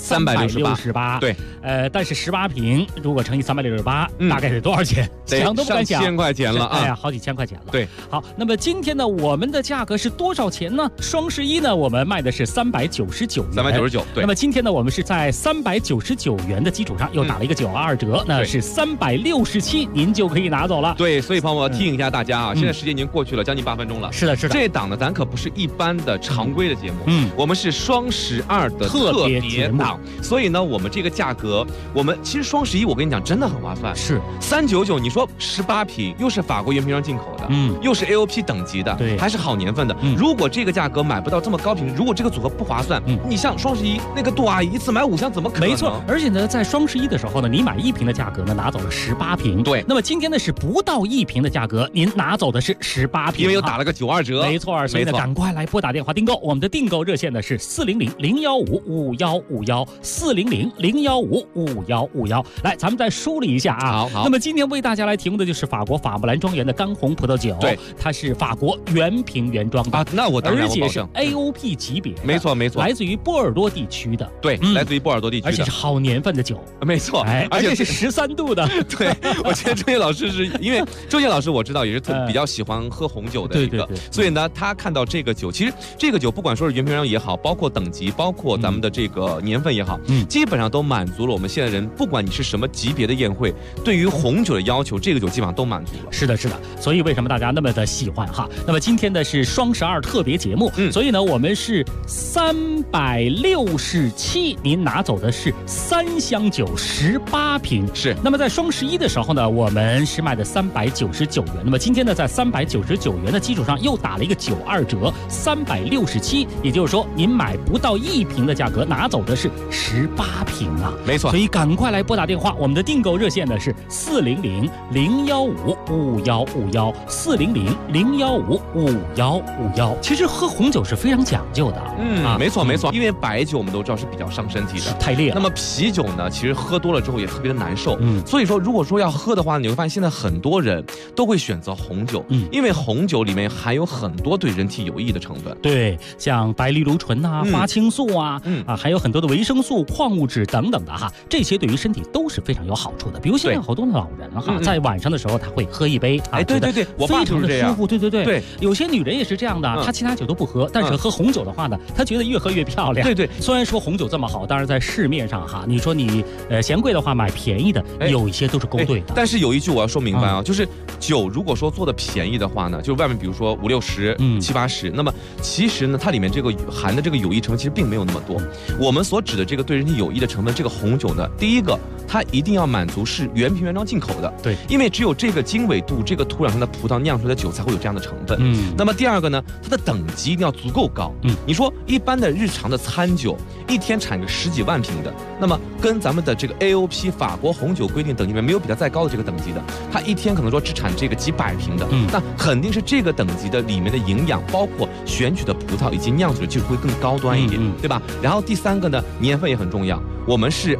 368， 对， 但是18瓶如果乘以368，大概是多少钱？想都不敢想， 上千块钱了啊！ 哎呀，好几千块钱了。 对， 好，那么今天呢，我们的价格是多少钱呢？双11呢，我们卖的是399元 ，399。对， 那么今天呢，我们是在399元的基础上又打了一个92折，那是367，您就可以拿走了。 对，所以朋友们提醒一下大家啊，现在时间已经过去了将近8分钟了。 是的， 这档呢，咱可不是一般的常规的节目，我们是双12的特别档，所以呢，我们这个价格，我们其实双11，我跟你讲，真的很划算。 是 399，你说18瓶，又是法国原瓶装进口的，又是 AOP 等级的， 对， 还是好年份的。如果这个价格买不到这么高品质，如果这个组合不划算，你像双11那个杜阿姨一次买5箱，怎么可能？ 没错，而且呢，在双11的时候呢，你买1瓶的价格呢，拿走了18瓶。 对， 那么今天呢是不到1瓶的价格，您拿走的是18瓶， 因为又打了个92折。 没错，所以呢，赶快来拨打电话订购。我们的订购热线呢是400-015-5151，400-015-5151。来，咱们再梳理一下啊。 好。 那么今天为大家来提供的就是法国法木兰庄园的刚红葡萄酒， 对， 它是法国原瓶原装的啊。那我当然而且是 AOP 级别， 没错， 来自于波尔多地区的， 对，来自于波尔多地区的， 而且是好年份的酒， 没错， 而且是13度的。 对，我觉得周老师是因为周老师我知道也是比较喜欢喝红酒的一个，所以呢，他看到这个酒，其实这个酒不管说是原瓶装也好，包括等级，包括咱们的这个年份也好，基本上都满足了我们现在人，不管你是什么级别的宴会，对于红酒的要求，这个酒基本上都满足了。 是的，所以为什么大家那么的喜欢哈？那么今天的是双12特别节目，所以呢，我们是367，您拿走的是3箱酒18瓶。 是。 那么在双11的时候呢，我们是卖的399元。那么今天呢，在399元的基础上又打了一个92折，367，也就是说您买不到1瓶的价格，拿走的是18瓶啊。 没错。 所以赶快来拨打电话，我们的订购热线呢是400-015-5151，400-015-5151。其实喝红酒是非常讲究的， 没错，因为白酒我们都知道是比较伤身体的， 太烈了。 那么啤酒呢，其实喝多了之后也特别的难受，所以说如果说要喝的话，你会发现现在很多人都会选择红酒，因为红酒里面含有很多对人体有益的成分， 对，像白藜芦醇啊、花青素啊，还有很多的维生素、矿物质等等的哈，这些对于身体都是非常有好处的。比如现在好多的老人哈，在晚上的时候他会喝一杯， 对，我爸就是这样， 非常的舒服，对，有些女人也是这样的，她其他酒都不喝，但是喝红酒的话呢，她觉得越喝越漂亮。 对， 虽然说红酒这么好，当然在市面上哈，你说你嫌贵的话买便宜的，有一些都是勾兑的。 但是有一句我要说明白啊，就是酒如果说做的便宜的话呢，就外面比如说50、60、70、80，那么其实呢，它里面这个含的这个有益成分其实并没有那么多。我们所指的这个对人体有益的成分，这个红酒呢，第一个它一定要满足是原瓶原装进口的。 对， 因为只有这个经纬度、这个土壤上的葡萄酿出来的酒才会有这样的成分。那么第二个呢，它的等级一定要足够高。你说一般的日常的餐酒，一天产个10几万瓶的，那么跟咱们的这个 AOP 法国红酒规定等级里面没有比它再高的这个等级的，它一天可能说只产这个几百瓶的，那肯定是这个等级的里面的营养，包括选取的葡萄以及酿酒的技术会更高端一点，对吧？然后第三个呢，年份也很重要。我们是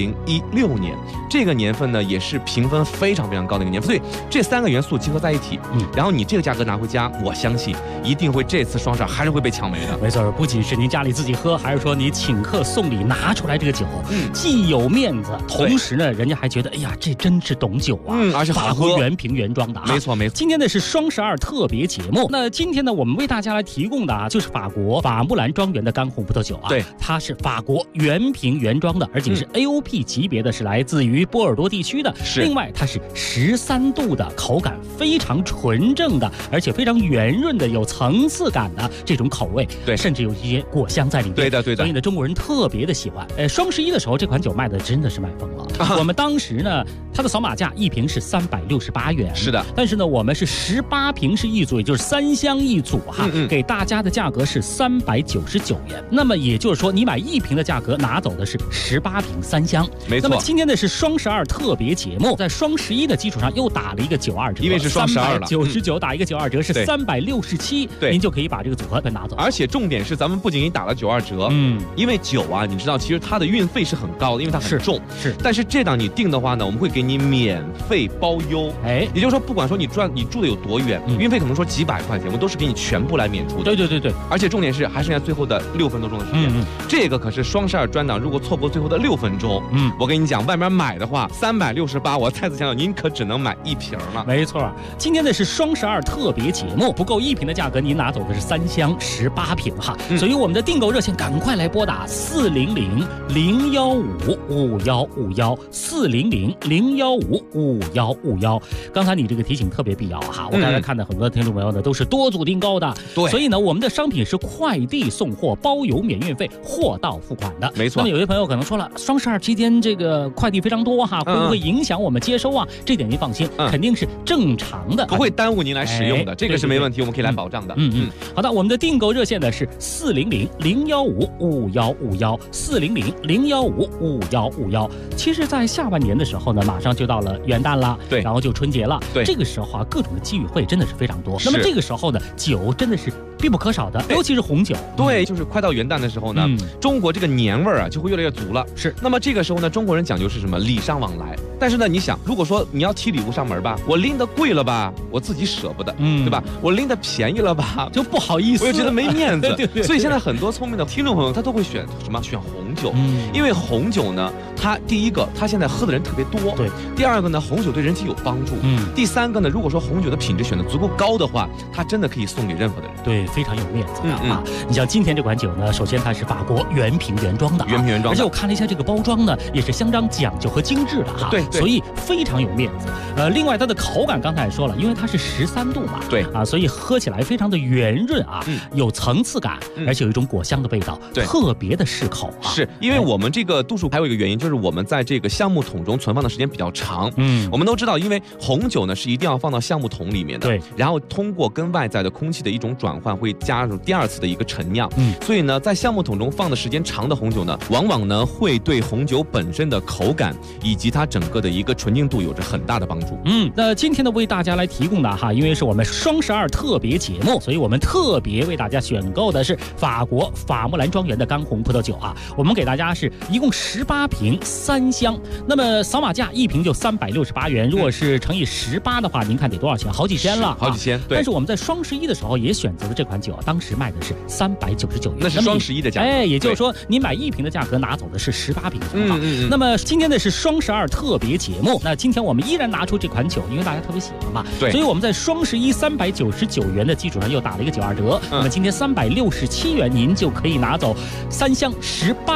2016年，这个年份呢也是评分非常非常高的一个年份，所以这3个元素结合在一起，然后你这个价格拿回家，我相信一定会这次双12还是会被抢没的。 没错，不仅是您家里自己喝，还是说你请客送礼拿出来这个酒，既有面子，同时呢，人家还觉得哎呀，这真是懂酒啊， 而且法国原瓶原装的啊， 没错没错。 今天呢是双12特别节目，那今天呢我们为大家来提供的啊，就是法国法木兰庄园的干红葡萄酒啊， 对， 它是法国原瓶原装的，而且是 AOP 级别的，是来自于波尔多地区的。另外它是13度的，口感非常纯正的，而且非常圆润的，有层次感的这种口味， 对， 甚至有一些果香在里面。 对的对的。 所以呢，中国人特别的喜欢。双11的时候，这款酒卖的真的是卖疯了。我们当时呢，它的扫码价一瓶是368元， 是的。 但是呢，我们是18瓶是一组，也就是3箱一组哈，给大家的价格是399元。那么也就是说，你买1瓶的价格拿走的是18瓶3箱， 没错。 那么今天呢是双12特别节目，在双11的基础上又打了一个92折， 因为是双12了 ，99打一个92折是367， 对， 您就可以把这个组合拿走。 而且重点是，咱们不仅仅打了92折，因为酒啊，你知道，其实它的运费是很高的，因为它很重， 是。 但是这档你订的话呢，我们会给你免费包邮，也就是说，不管说你住的有多远，运费可能说几百块钱，我们都是给你全部来免除的。 对。 而且重点是还剩下最后的6分多钟的时间，这个可是双12专档，如果错过最后的6分钟，我跟你讲，外面买的话368，我再次强调，您可只能买1瓶了。 没错，今天的是双12特别节目，不够1瓶的价格，您拿走的是3箱18瓶哈。所以我们的订购热线赶快来拨打400-015-5151，400-015-5151。刚才你这个提醒特别必要哈，我刚才看到很多听众朋友呢都是多组订购的， 对， 所以呢我们的商品是快递送货，包邮免运费，货到付款的， 没错。 那么有些朋友可能说了，双12期间这个快递非常多哈，会不会影响我们接收啊？这点您放心，肯定是正常的， 不会耽误您来使用的，这个是没问题，我们可以来保障的。 好的，我们的订购热线呢是400-015-5151，400-015-5151。其实，在下半年的时候呢，马上就到了元旦了， 对， 然后就春节了， 对， 这个时候啊，各种的机遇会真的是非常多。那么这个时候呢，酒真的是必不可少的，尤其是红酒。 对，就是快到元旦的时候呢，中国这个年味儿啊就会越来越足了。 是， 那么这个时候呢，中国人讲究是什么？礼尚往来。但是呢，你想，如果说你要提礼物上门吧，我拎得贵了吧，我自己舍不得，对吧？我拎得便宜了吧， 就不好意思， 我就觉得没面子。 对。 所以现在很多聪明的听众朋友，他都会选什么？选红酒。因为红酒呢，它第一个，它现在喝的人特别多。 对。 第二个呢，红酒对人体有帮助。第三个呢，如果说红酒的品质选得足够高的话，它真的可以送给任何的人。 对，非常有面子的啊！你像今天这款酒呢，首先它是法国原瓶原装的，而且我看了一下这个包装呢，也是相当讲究和精致的哈。 对， 所以非常有面子。另外它的口感刚才也说了，因为它是13度嘛， 对啊，所以喝起来非常的圆润啊，有层次感，而且有一种果香的味道，特别的适口啊。 是因为我们这个度数还有一个原因，就是我们在这个橡木桶中存放的时间比较长。我们都知道，因为红酒呢是一定要放到橡木桶里面的， 对， 然后通过跟外在的空气的一种转换，会加入第2次的一个陈酿。所以呢，在橡木桶中放的时间长的红酒呢，往往呢会对红酒本身的口感以及它整个的一个纯净度有着很大的帮助。 那今天呢为大家来提供的哈，因为是我们双12特别节目，所以我们特别为大家选购的是法国法木兰庄园的干红葡萄酒啊。我们给大家是一共18瓶3箱，那么扫码价1瓶就368元，如果是乘以18的话，您看得多少钱？好几千了， 好几千。对。 但是我们在双11的时候也选择了这款酒，当时卖的是399元， 那是双11的价格。 也就是说你买1瓶的价格拿走的是18瓶。那么今天的是双12特别节目，那今天我们依然拿出这款酒，因为大家特别喜欢嘛， 对， 所以我们在双11 399元的基础上又打了一个92折，那么今天367元您就可以拿走3箱18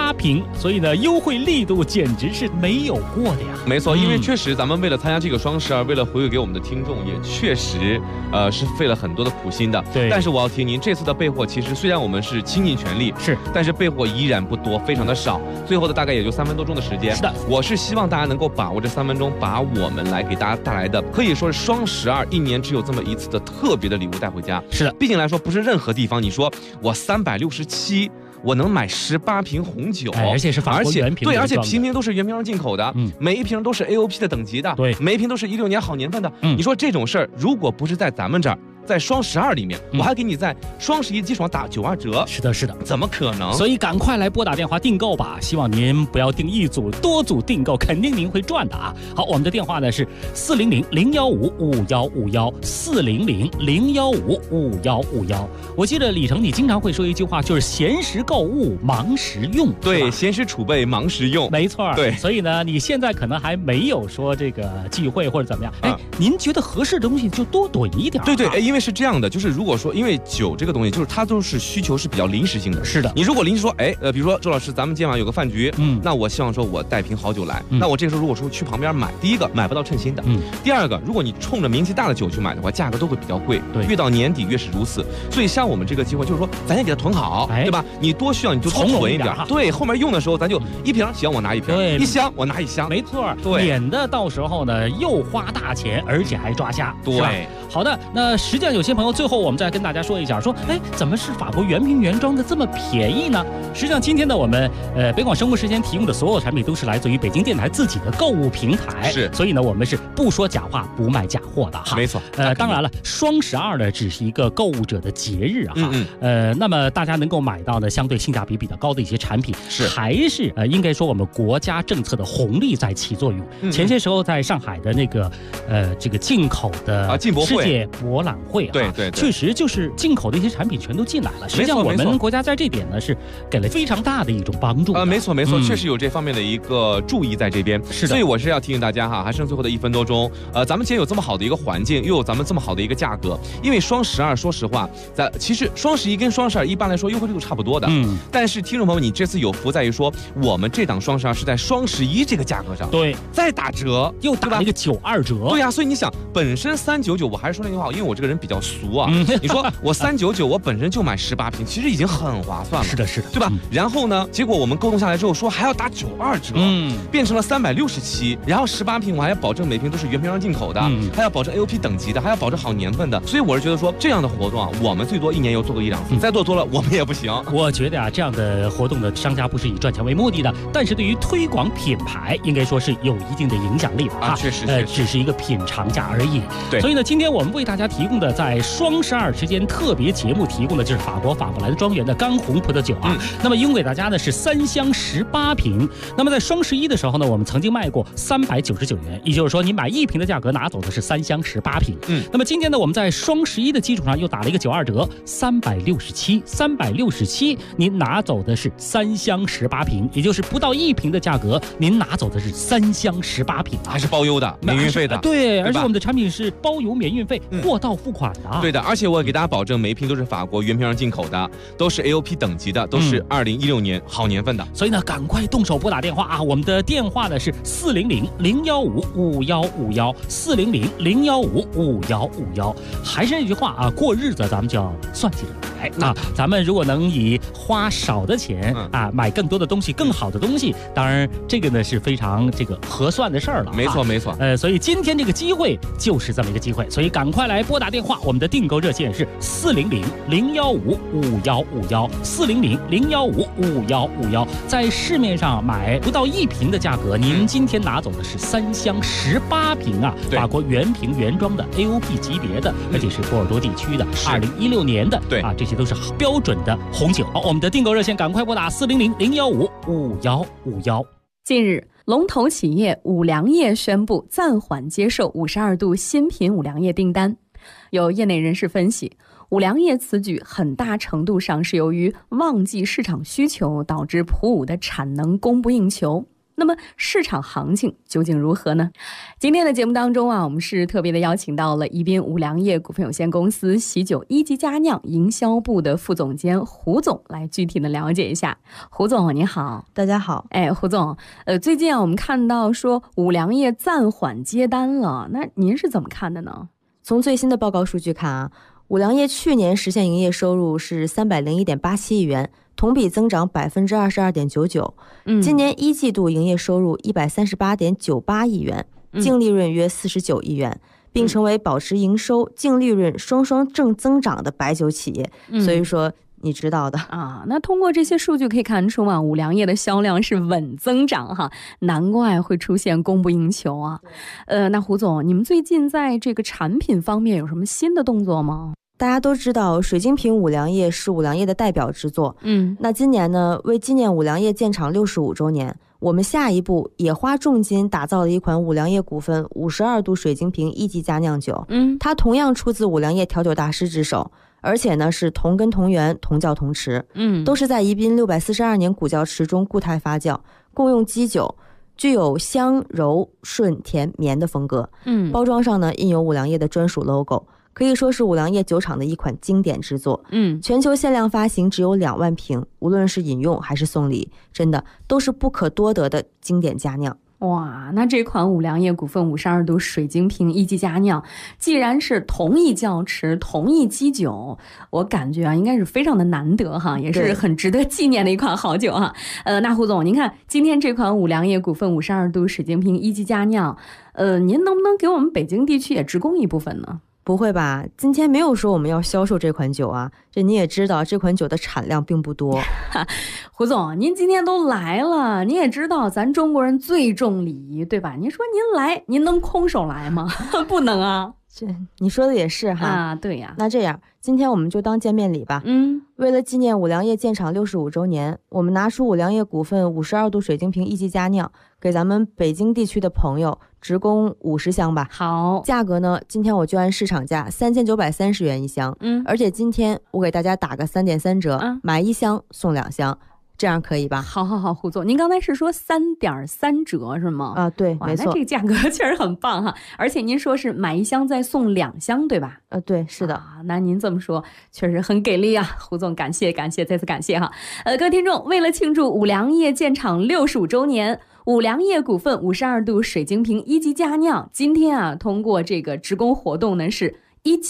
18瓶，所以呢，优惠力度简直是没有过的呀。 没错，因为确实咱们为了参加这个双12，为了回馈给我们的听众，也确实是费了很多的苦心的。 对。 但是我要提您，这次的备货其实虽然我们是倾尽全力， 是， 但是备货依然不多，非常的少。最后的大概也就3分多钟的时间。 是的， 我是希望大家能够把握这3分钟，把我们来给大家带来的可以说是双12一年只有这么一次的特别的礼物带回家。 是的， 毕竟来说不是任何地方，你说我367。我能买18瓶红酒， 而且是法国原瓶， 对，而且瓶瓶都是原瓶进口的，每一瓶都是 AOP 的等级的， 对， 每一瓶都是16年好年份的。你说这种事儿，如果不是在咱们这儿，在双12里面，我还给你在双11基础上打92折。 是的，是的， 怎么可能？ 所以赶快来拨打电话订购吧！希望您不要订一组，多组订购，肯定您会赚的啊！好，我们的电话呢是400-015-5151，400-015-5151。我记得李成，你经常会说一句话，就是闲时购物，忙时用。 对，闲时储备，忙时用。 没错， 对。 所以呢，你现在可能还没有说这个忌讳或者怎么样，您觉得合适的东西就多囤一点。 对对，因为是这样的，就是如果说，因为酒这个东西，就是它都是需求是比较临时性的。 是的， 你如果临时说，比如说周老师，咱们今晚有个饭局，那我希望说我带瓶好酒来，那我这个时候如果说去旁边买，第一个买不到称心的，第二个，如果你冲着名气大的酒去买的话，价格都会比较贵， 对， 越到年底越是如此。所以像我们这个机会，就是说咱先给它囤好，对吧？你多需要你就多囤一点，对，后面用的时候咱就一瓶行我拿一瓶，一箱我拿一箱， 没错， 对， 免得到时候呢又花大钱，而且还抓瞎， 对。 好的，那实际上有些朋友最后我们再跟大家说一下，说怎么是法国原瓶原装的这么便宜呢？实际上今天呢，我们北广生活时间提供的所有产品都是来自于北京电台自己的购物平台， 是， 所以呢，我们是不说假话，不卖假货的哈。 没错。 当然了，双12呢只是一个购物者的节日啊哈。那么大家能够买到的相对性价比比较高的一些产品，还是应该说我们国家政策的红利在起作用。前些时候在上海的那个这个进口的世界博览会， 对， 确实就是进口的一些产品全都进来了。实际上我们国家在这点呢是给了非常大的一种帮助。 没错，确实有这方面的一个注意在这边。 是的， 所以我是要提醒大家哈，还剩最后的1分多钟，咱们既然有这么好的一个环境，又有咱们这么好的一个价格，因为双12说实话，其实双11跟双12一般来说优惠力度差不多的，但是听众朋友，你这次有福在于说，我们这档双12是在双11这个价格上， 对， 再打折， 又打了一个92折， 对呀，所以你想，本身399，我还是说那句话，因为我这个人比较俗啊，你说我399，我本身就买18瓶，其实已经很划算了， 是的， 对吧？然后呢，结果我们沟通下来之后说还要打92折，变成了367，然后18瓶我还要保证每瓶都是原瓶装进口的，还要保证 AOP 等级的，还要保证好年份的，所以我是觉得说这样的活动啊，我们最多1年又做个1-2次，再做多了我们也不行。 我觉得啊，这样的活动的商家不是以赚钱为目的的，但是对于推广品牌，应该说是有一定的影响力的啊， 确实， 只是一个品尝价而已。 对， 所以呢，今天我们为大家提供的在双12之间特别节目提供的就是法国法布莱德庄园的干红葡萄酒啊。那么提供给大家呢是3箱18瓶。那么在双11的时候呢，我们曾经卖过399元，也就是说你买1瓶的价格拿走的是3箱18瓶。那么今天呢，我们在双11的基础上又打了一个92折，367，您拿走的是3箱18瓶，也就是不到1瓶的价格，您拿走的是3箱18瓶啊， 还是包邮的，免运费的。 对，而且我们的产品是包邮免运费，货到付款的。 对的，而且我给大家保证，每一瓶都是法国原瓶上进口的，都是 AOP 等级的，都是2016年好年份的。 所以呢，赶快动手拨打电话啊！我们的电话呢是400-015-5151，400-015-5151。还是那句话啊，过日子咱们就要算计着来啊！咱们如果能以花少的钱啊买更多的东西、更好的东西，当然这个呢是非常这个合算的事儿了。 没错没错。 所以今天这个机会就是这么一个机会，所以赶快来拨打电话。我们的订购热线是400-015-5151，400-015-5151。在市面上买不到1瓶的价格，您今天拿走的是3箱18瓶啊，法国原瓶原装的 AOP 级别的，而且是波尔多地区的2016年的， 对啊，这些都是标准的红酒。好，我们的订购热线赶快拨打400-015-5151。 近日，龙头企业五粮液宣布暂缓接受52度新品五粮液订单。有业内人士分析，五粮液此举很大程度上是由于旺季市场需求导致普五的产能供不应求。 那么市场行情究竟如何呢？今天的节目当中啊，我们是特别的邀请到了宜宾五粮液股份有限公司喜酒一级佳酿营销部的副总监胡总来具体的了解一下。胡总你好。 大家好。 胡总，最近啊我们看到说五粮液暂缓接单了，那您是怎么看的呢？ 从最新的报告数据看啊，五粮液去年实现营业收入是301.87亿元，同比增长22.99%。今年一季度营业收入138.98亿元，净利润约49亿元，并成为保持营收、净利润双双正增长的白酒企业。所以说你知道的啊。那通过这些数据可以看出啊，五粮液的销量是稳增长哈，难怪会出现供不应求啊。那胡总，你们最近在这个产品方面有什么新的动作吗？ 大家都知道水晶瓶五粮液是五粮液的代表之作。那今年呢，为纪念五粮液建厂65周年，我们下一步也花重金打造了一款五粮液股份52度水晶瓶一级佳酿酒。它同样出自五粮液调酒大师之手，而且呢是同根同源同窖同池，都是在宜宾642年古窖池中固态发酵，共用基酒，具有香柔顺甜绵的风格。包装上呢印有五粮液的专属 logo， 可以说是五粮液酒厂的一款经典之作。全球限量发行只有2万瓶，无论是饮用还是送礼，真的都是不可多得的经典佳酿。 哇，那这款五粮液股份52度水晶瓶一级佳酿，既然是同一窖池同一基酒，我感觉啊应该是非常的难得哈，也是很值得纪念的一款好酒哈。那胡总，您看今天这款五粮液股份52度水晶瓶一级佳酿，您能不能给我们北京地区也直供一部分呢？ 不会吧，今天没有说我们要销售这款酒啊，这你也知道这款酒的产量并不多。 胡总，您今天都来了，您也知道咱中国人最重礼仪，对吧？您说您来，您能空手来吗？不能啊。 这你说的也是哈。 啊，对呀。 那这样今天我们就当见面礼吧。为了纪念五粮液建厂65周年，我们拿出五粮液股份52度水晶瓶一级佳酿，给咱们北京地区的朋友直供50箱吧。 好， 价格呢，今天我就按市场价3930元一箱。而且今天我给大家打个3.3折，买1箱送2箱。这样可以吧？ 好，胡总，您刚才是说3.3折是吗？ 啊，对，没错。 那这个价格确实很棒哈，而且您说是买1箱再送2箱，对吧？ 对，是的。 那您这么说确实很给力啊，胡总，感谢，再次感谢哈。各位听众，为了庆祝五粮液建厂65周年，五粮液股份52度水晶瓶一级佳酿，今天啊，通过这个直供活动呢是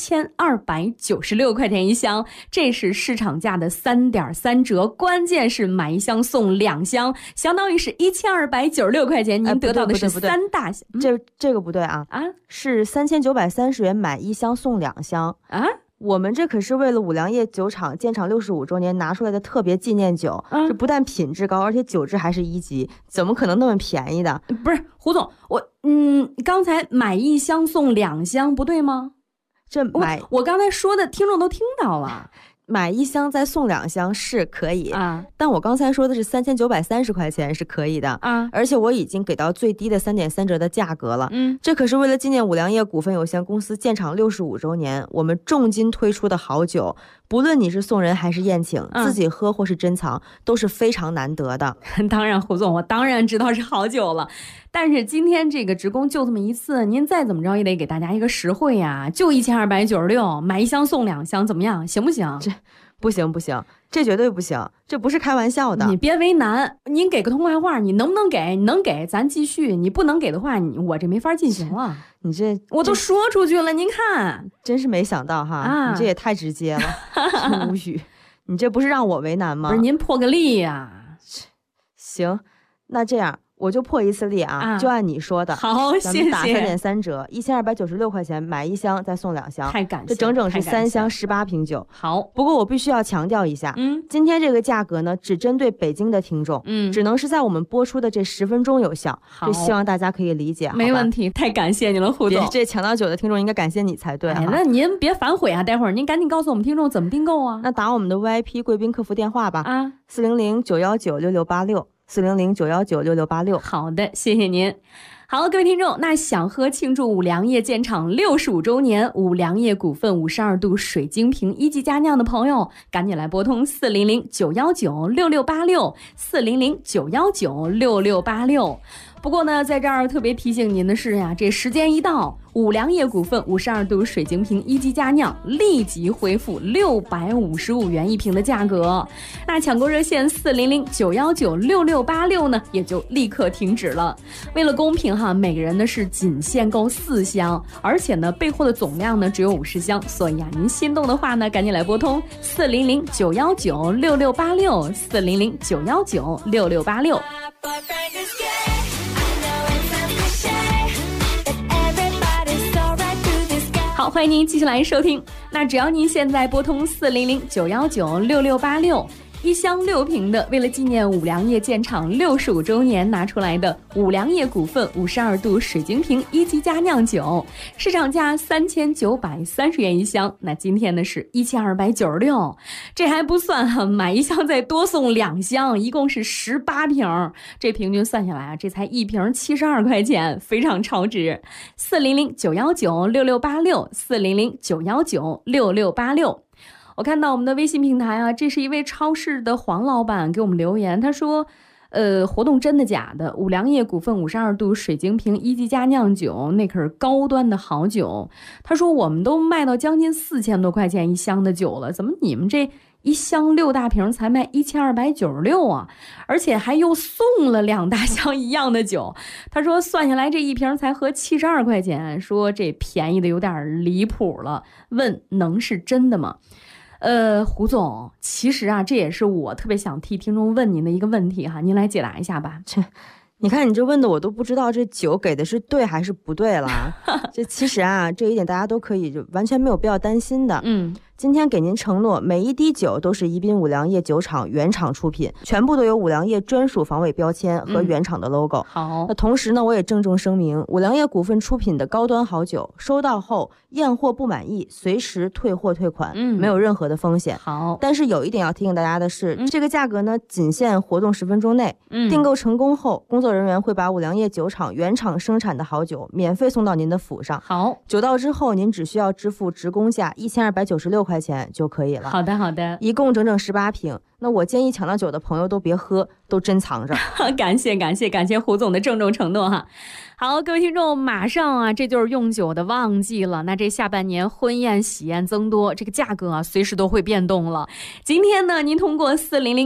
1296块钱一箱，这是市场价的3.3折，关键是买1箱送2箱，相当于是1296块钱，您得到的是3大箱。 这个不对啊，是3930元买1箱送2箱啊。我们这可是为了五粮液酒厂建厂65周年拿出来的特别纪念酒，这不但品质高，而且酒质还是1级，怎么可能那么便宜的？ 不是胡总，刚才买1箱送2箱不对吗？我刚才说的听众都听到了， 买1箱再送2箱是可以啊，但我刚才说的是3930块钱是可以的啊，而且我已经给到最低的3.3折的价格了。这可是为了纪念五粮液股份有限公司建厂65周年，我们重金推出的好酒，不论你是送人还是宴请，自己喝或是珍藏，都是非常难得的。 当然，胡总，我当然知道是好酒了。但是今天这个直供就这么一次，您再怎么着也得给大家一个实惠呀，就1296，买1箱送2箱，怎么样？行不行？ 这不行，这绝对不行，这不是开玩笑的。 你别为难，您给个痛快话，你能不能给？你能给咱继续，你不能给的话，我这没法进行了。 你这我都说出去了，您看， 真是没想到哈，你这也太直接了，无语。你这不是让我为难吗？ 不是您破个例呀。 行，那这样。我就破一次例啊，就按你说的。 好，谢谢。 咱们打3.3折，1296块钱买1箱再送2箱， 太感谢， 这整整是3箱18瓶酒。 好， 不过我必须要强调一下，今天这个价格呢，只针对北京的听众，只能是在我们播出的这10分钟有效。这希望大家可以理解。 没问题，太感谢你了，胡总。 这抢到酒的听众应该感谢你才对。 那您别反悔啊，待会儿您赶紧告诉我们听众怎么订购啊。 那打我们的 VIP 贵宾客服电话吧，400-919-6686。400-919-6686。 好的，谢谢您。 好，各位听众，那想喝庆祝五粮液建厂65周年五粮液股份52度水晶瓶一级佳酿的朋友，赶紧来拨通400-919-6686，400-919-6686。不过呢，在这儿特别提醒您的是呀，这时间一到，五粮液股份52度水晶瓶一级佳酿立即恢复655元一瓶的价格。那抢购热线400-919-6686呢，也就立刻停止了。为了公平哈，每个人呢是仅限购4箱，而且呢备货的总量呢只有50箱，所以啊，您心动的话呢，赶紧来拨通400-919-6686，400-919-6686。好，欢迎您继续来收听。那只要您现在拨通400-919-6686，一箱6瓶的，为了纪念五粮液建厂65周年拿出来的五粮液股份52度水晶瓶一级佳酿酒，市场价3930元一箱，那今天呢是1296，这还不算哈，买一箱再多送2箱，一共是18瓶，这平均算下来啊，这才一瓶72块钱，非常超值。400-919-6686，400-919-6686。我看到我们的微信平台啊，这是一位超市的黄老板给我们留言，他说活动真的假的？五粮液股份52度水晶瓶一级佳酿酒，那可是高端的好酒。他说我们都卖到将近4000多块钱一箱的酒了，怎么你们这一箱6大瓶才卖1296啊？而且还又送了2大箱一样的酒。他说算下来这一瓶才合72块钱，说这便宜的有点离谱了，问能是真的吗？胡总，其实啊，这也是我特别想替听众问您的一个问题哈，您来解答一下吧。 你看你这问的我都不知道这酒给的是对还是不对了。这其实啊，这一点大家都可以就完全没有必要担心的。今天给您承诺，每一滴酒都是宜宾五粮液酒厂原厂出品，全部都有五粮液专属防伪标签和原厂的 logo。 好， 那同时呢，我也郑重声明，五粮液股份出品的高端好酒，收到后验货不满意，随时退货退款，没有任何的风险。 好， 但是有一点要提醒大家的是，这个价格呢，仅限活动10分钟内。订购成功后，工作人员会把五粮液酒厂原厂生产的好酒免费送到您的府上。 好， 酒到之后，您只需要支付职工价1296块钱就可以了。 好的，好的， 一共整整18瓶。那我建议抢到酒的朋友都别喝，都珍藏着。 感谢胡总的郑重承诺哈。好，各位听众，马上啊，这就是用酒的旺季了。那这下半年婚宴喜宴增多，这个价格啊，随时都会变动了。今天呢，您通过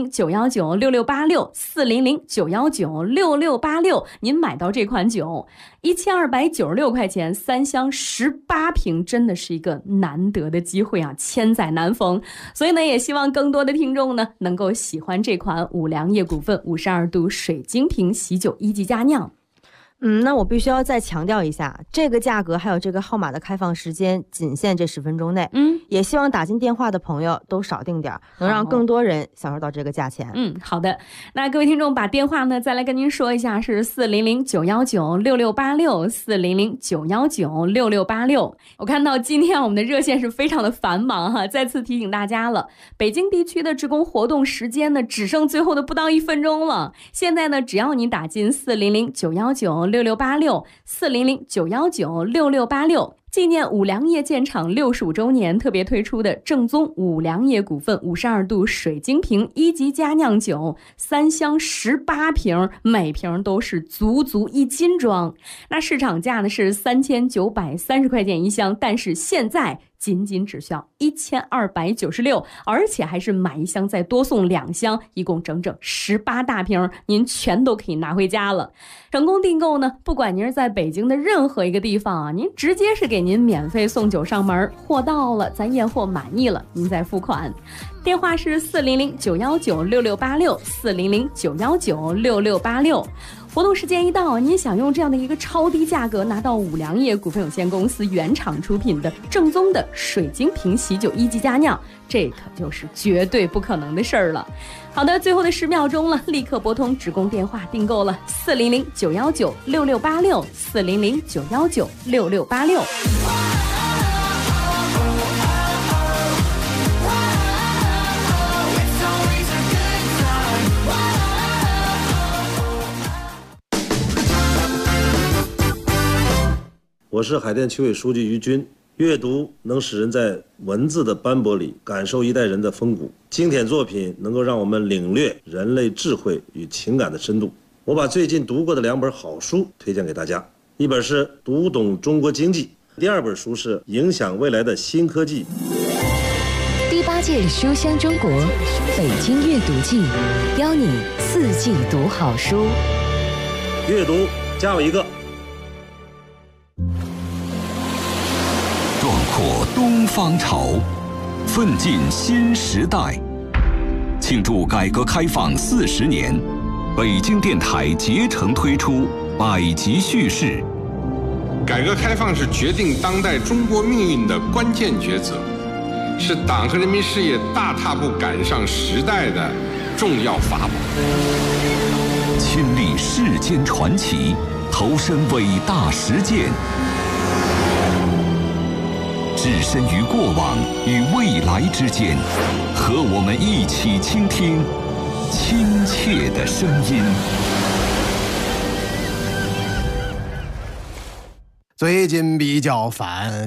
400-919-6686，400-919-6686，您买到这款酒，1296块钱，3箱18瓶，真的是一个难得的机会啊，千载难逢。所以呢，也希望更多的听众呢，能够喜欢这款五粮液股份52度水晶瓶喜酒一级佳酿。 那我必须要再强调一下，这个价格还有这个号码的开放时间仅限这10分钟内。也希望打进电话的朋友都少订点，能让更多人享受到这个价钱。 好的。那各位听众把电话呢再来跟您说一下，是400-919-6686，400-919-6686。我看到今天我们的热线是非常的繁忙哈，再次提醒大家了，北京地区的职工活动时间呢只剩最后的不到1分钟了。现在呢，只要你打进400-919-6686，400-919-6686，纪念五粮液建厂65周年特别推出的正宗五粮液股份52度水晶瓶一级佳酿酒，3箱18瓶，每瓶都是足1斤装。那市场价呢是3930块钱一箱，但是现在仅只需要1296，而且还是买一箱再多送2箱，一共整整18大瓶，您全都可以拿回家了。成功订购呢，不管您是在北京的任何一个地方啊，您直接是给您免费送酒上门，货到了咱验货满意了，您再付款。电话是400-919-6686，400-919-6686。活动时间一到，您想用这样的一个超低价格拿到五粮液股份有限公司原厂出品的正宗的水晶瓶喜酒一级佳酿，这可就是绝对不可能的事儿了。好的，最后的10秒钟了，立刻拨通职工电话订购了400-919-6686， 400-919-6686。 我是海淀区委书记于军。阅读能使人在文字的斑驳里感受一代人的风骨，经典作品能够让我们领略人类智慧与情感的深度。我把最近读过的2本好书推荐给大家，一本是《读懂中国经济》，第2本书是《影响未来的新科技》。 第8届书香中国北京阅读季，邀你4季读好书。 阅读加我一个。 壮阔东方潮，奋进新时代。庆祝改革开放40年，北京电台竭诚推出百集叙事。 改革开放是决定当代中国命运的关键抉择，是党和人民事业大踏步赶上时代的重要法宝。 亲历世间传奇，投身伟大实践。置身于过往与未来之间，和我们一起倾听亲切的声音。 最近比较烦，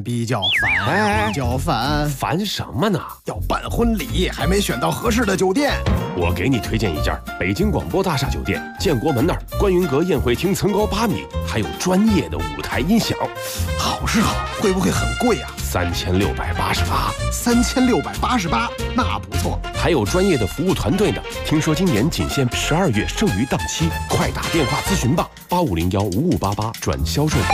烦什么呢？ 要办婚礼，还没选到合适的酒店。 我给你推荐一家北京广播大厦酒店，建国门那儿，观云阁宴会厅层高8米，还有专业的舞台音响。 好是好，会不会很贵啊 ？3688。 3688，那不错。 还有专业的服务团队呢。听说今年仅限12月剩余档期，快打电话咨询吧，85015588转销售部。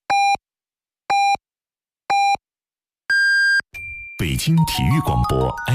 北京体育广播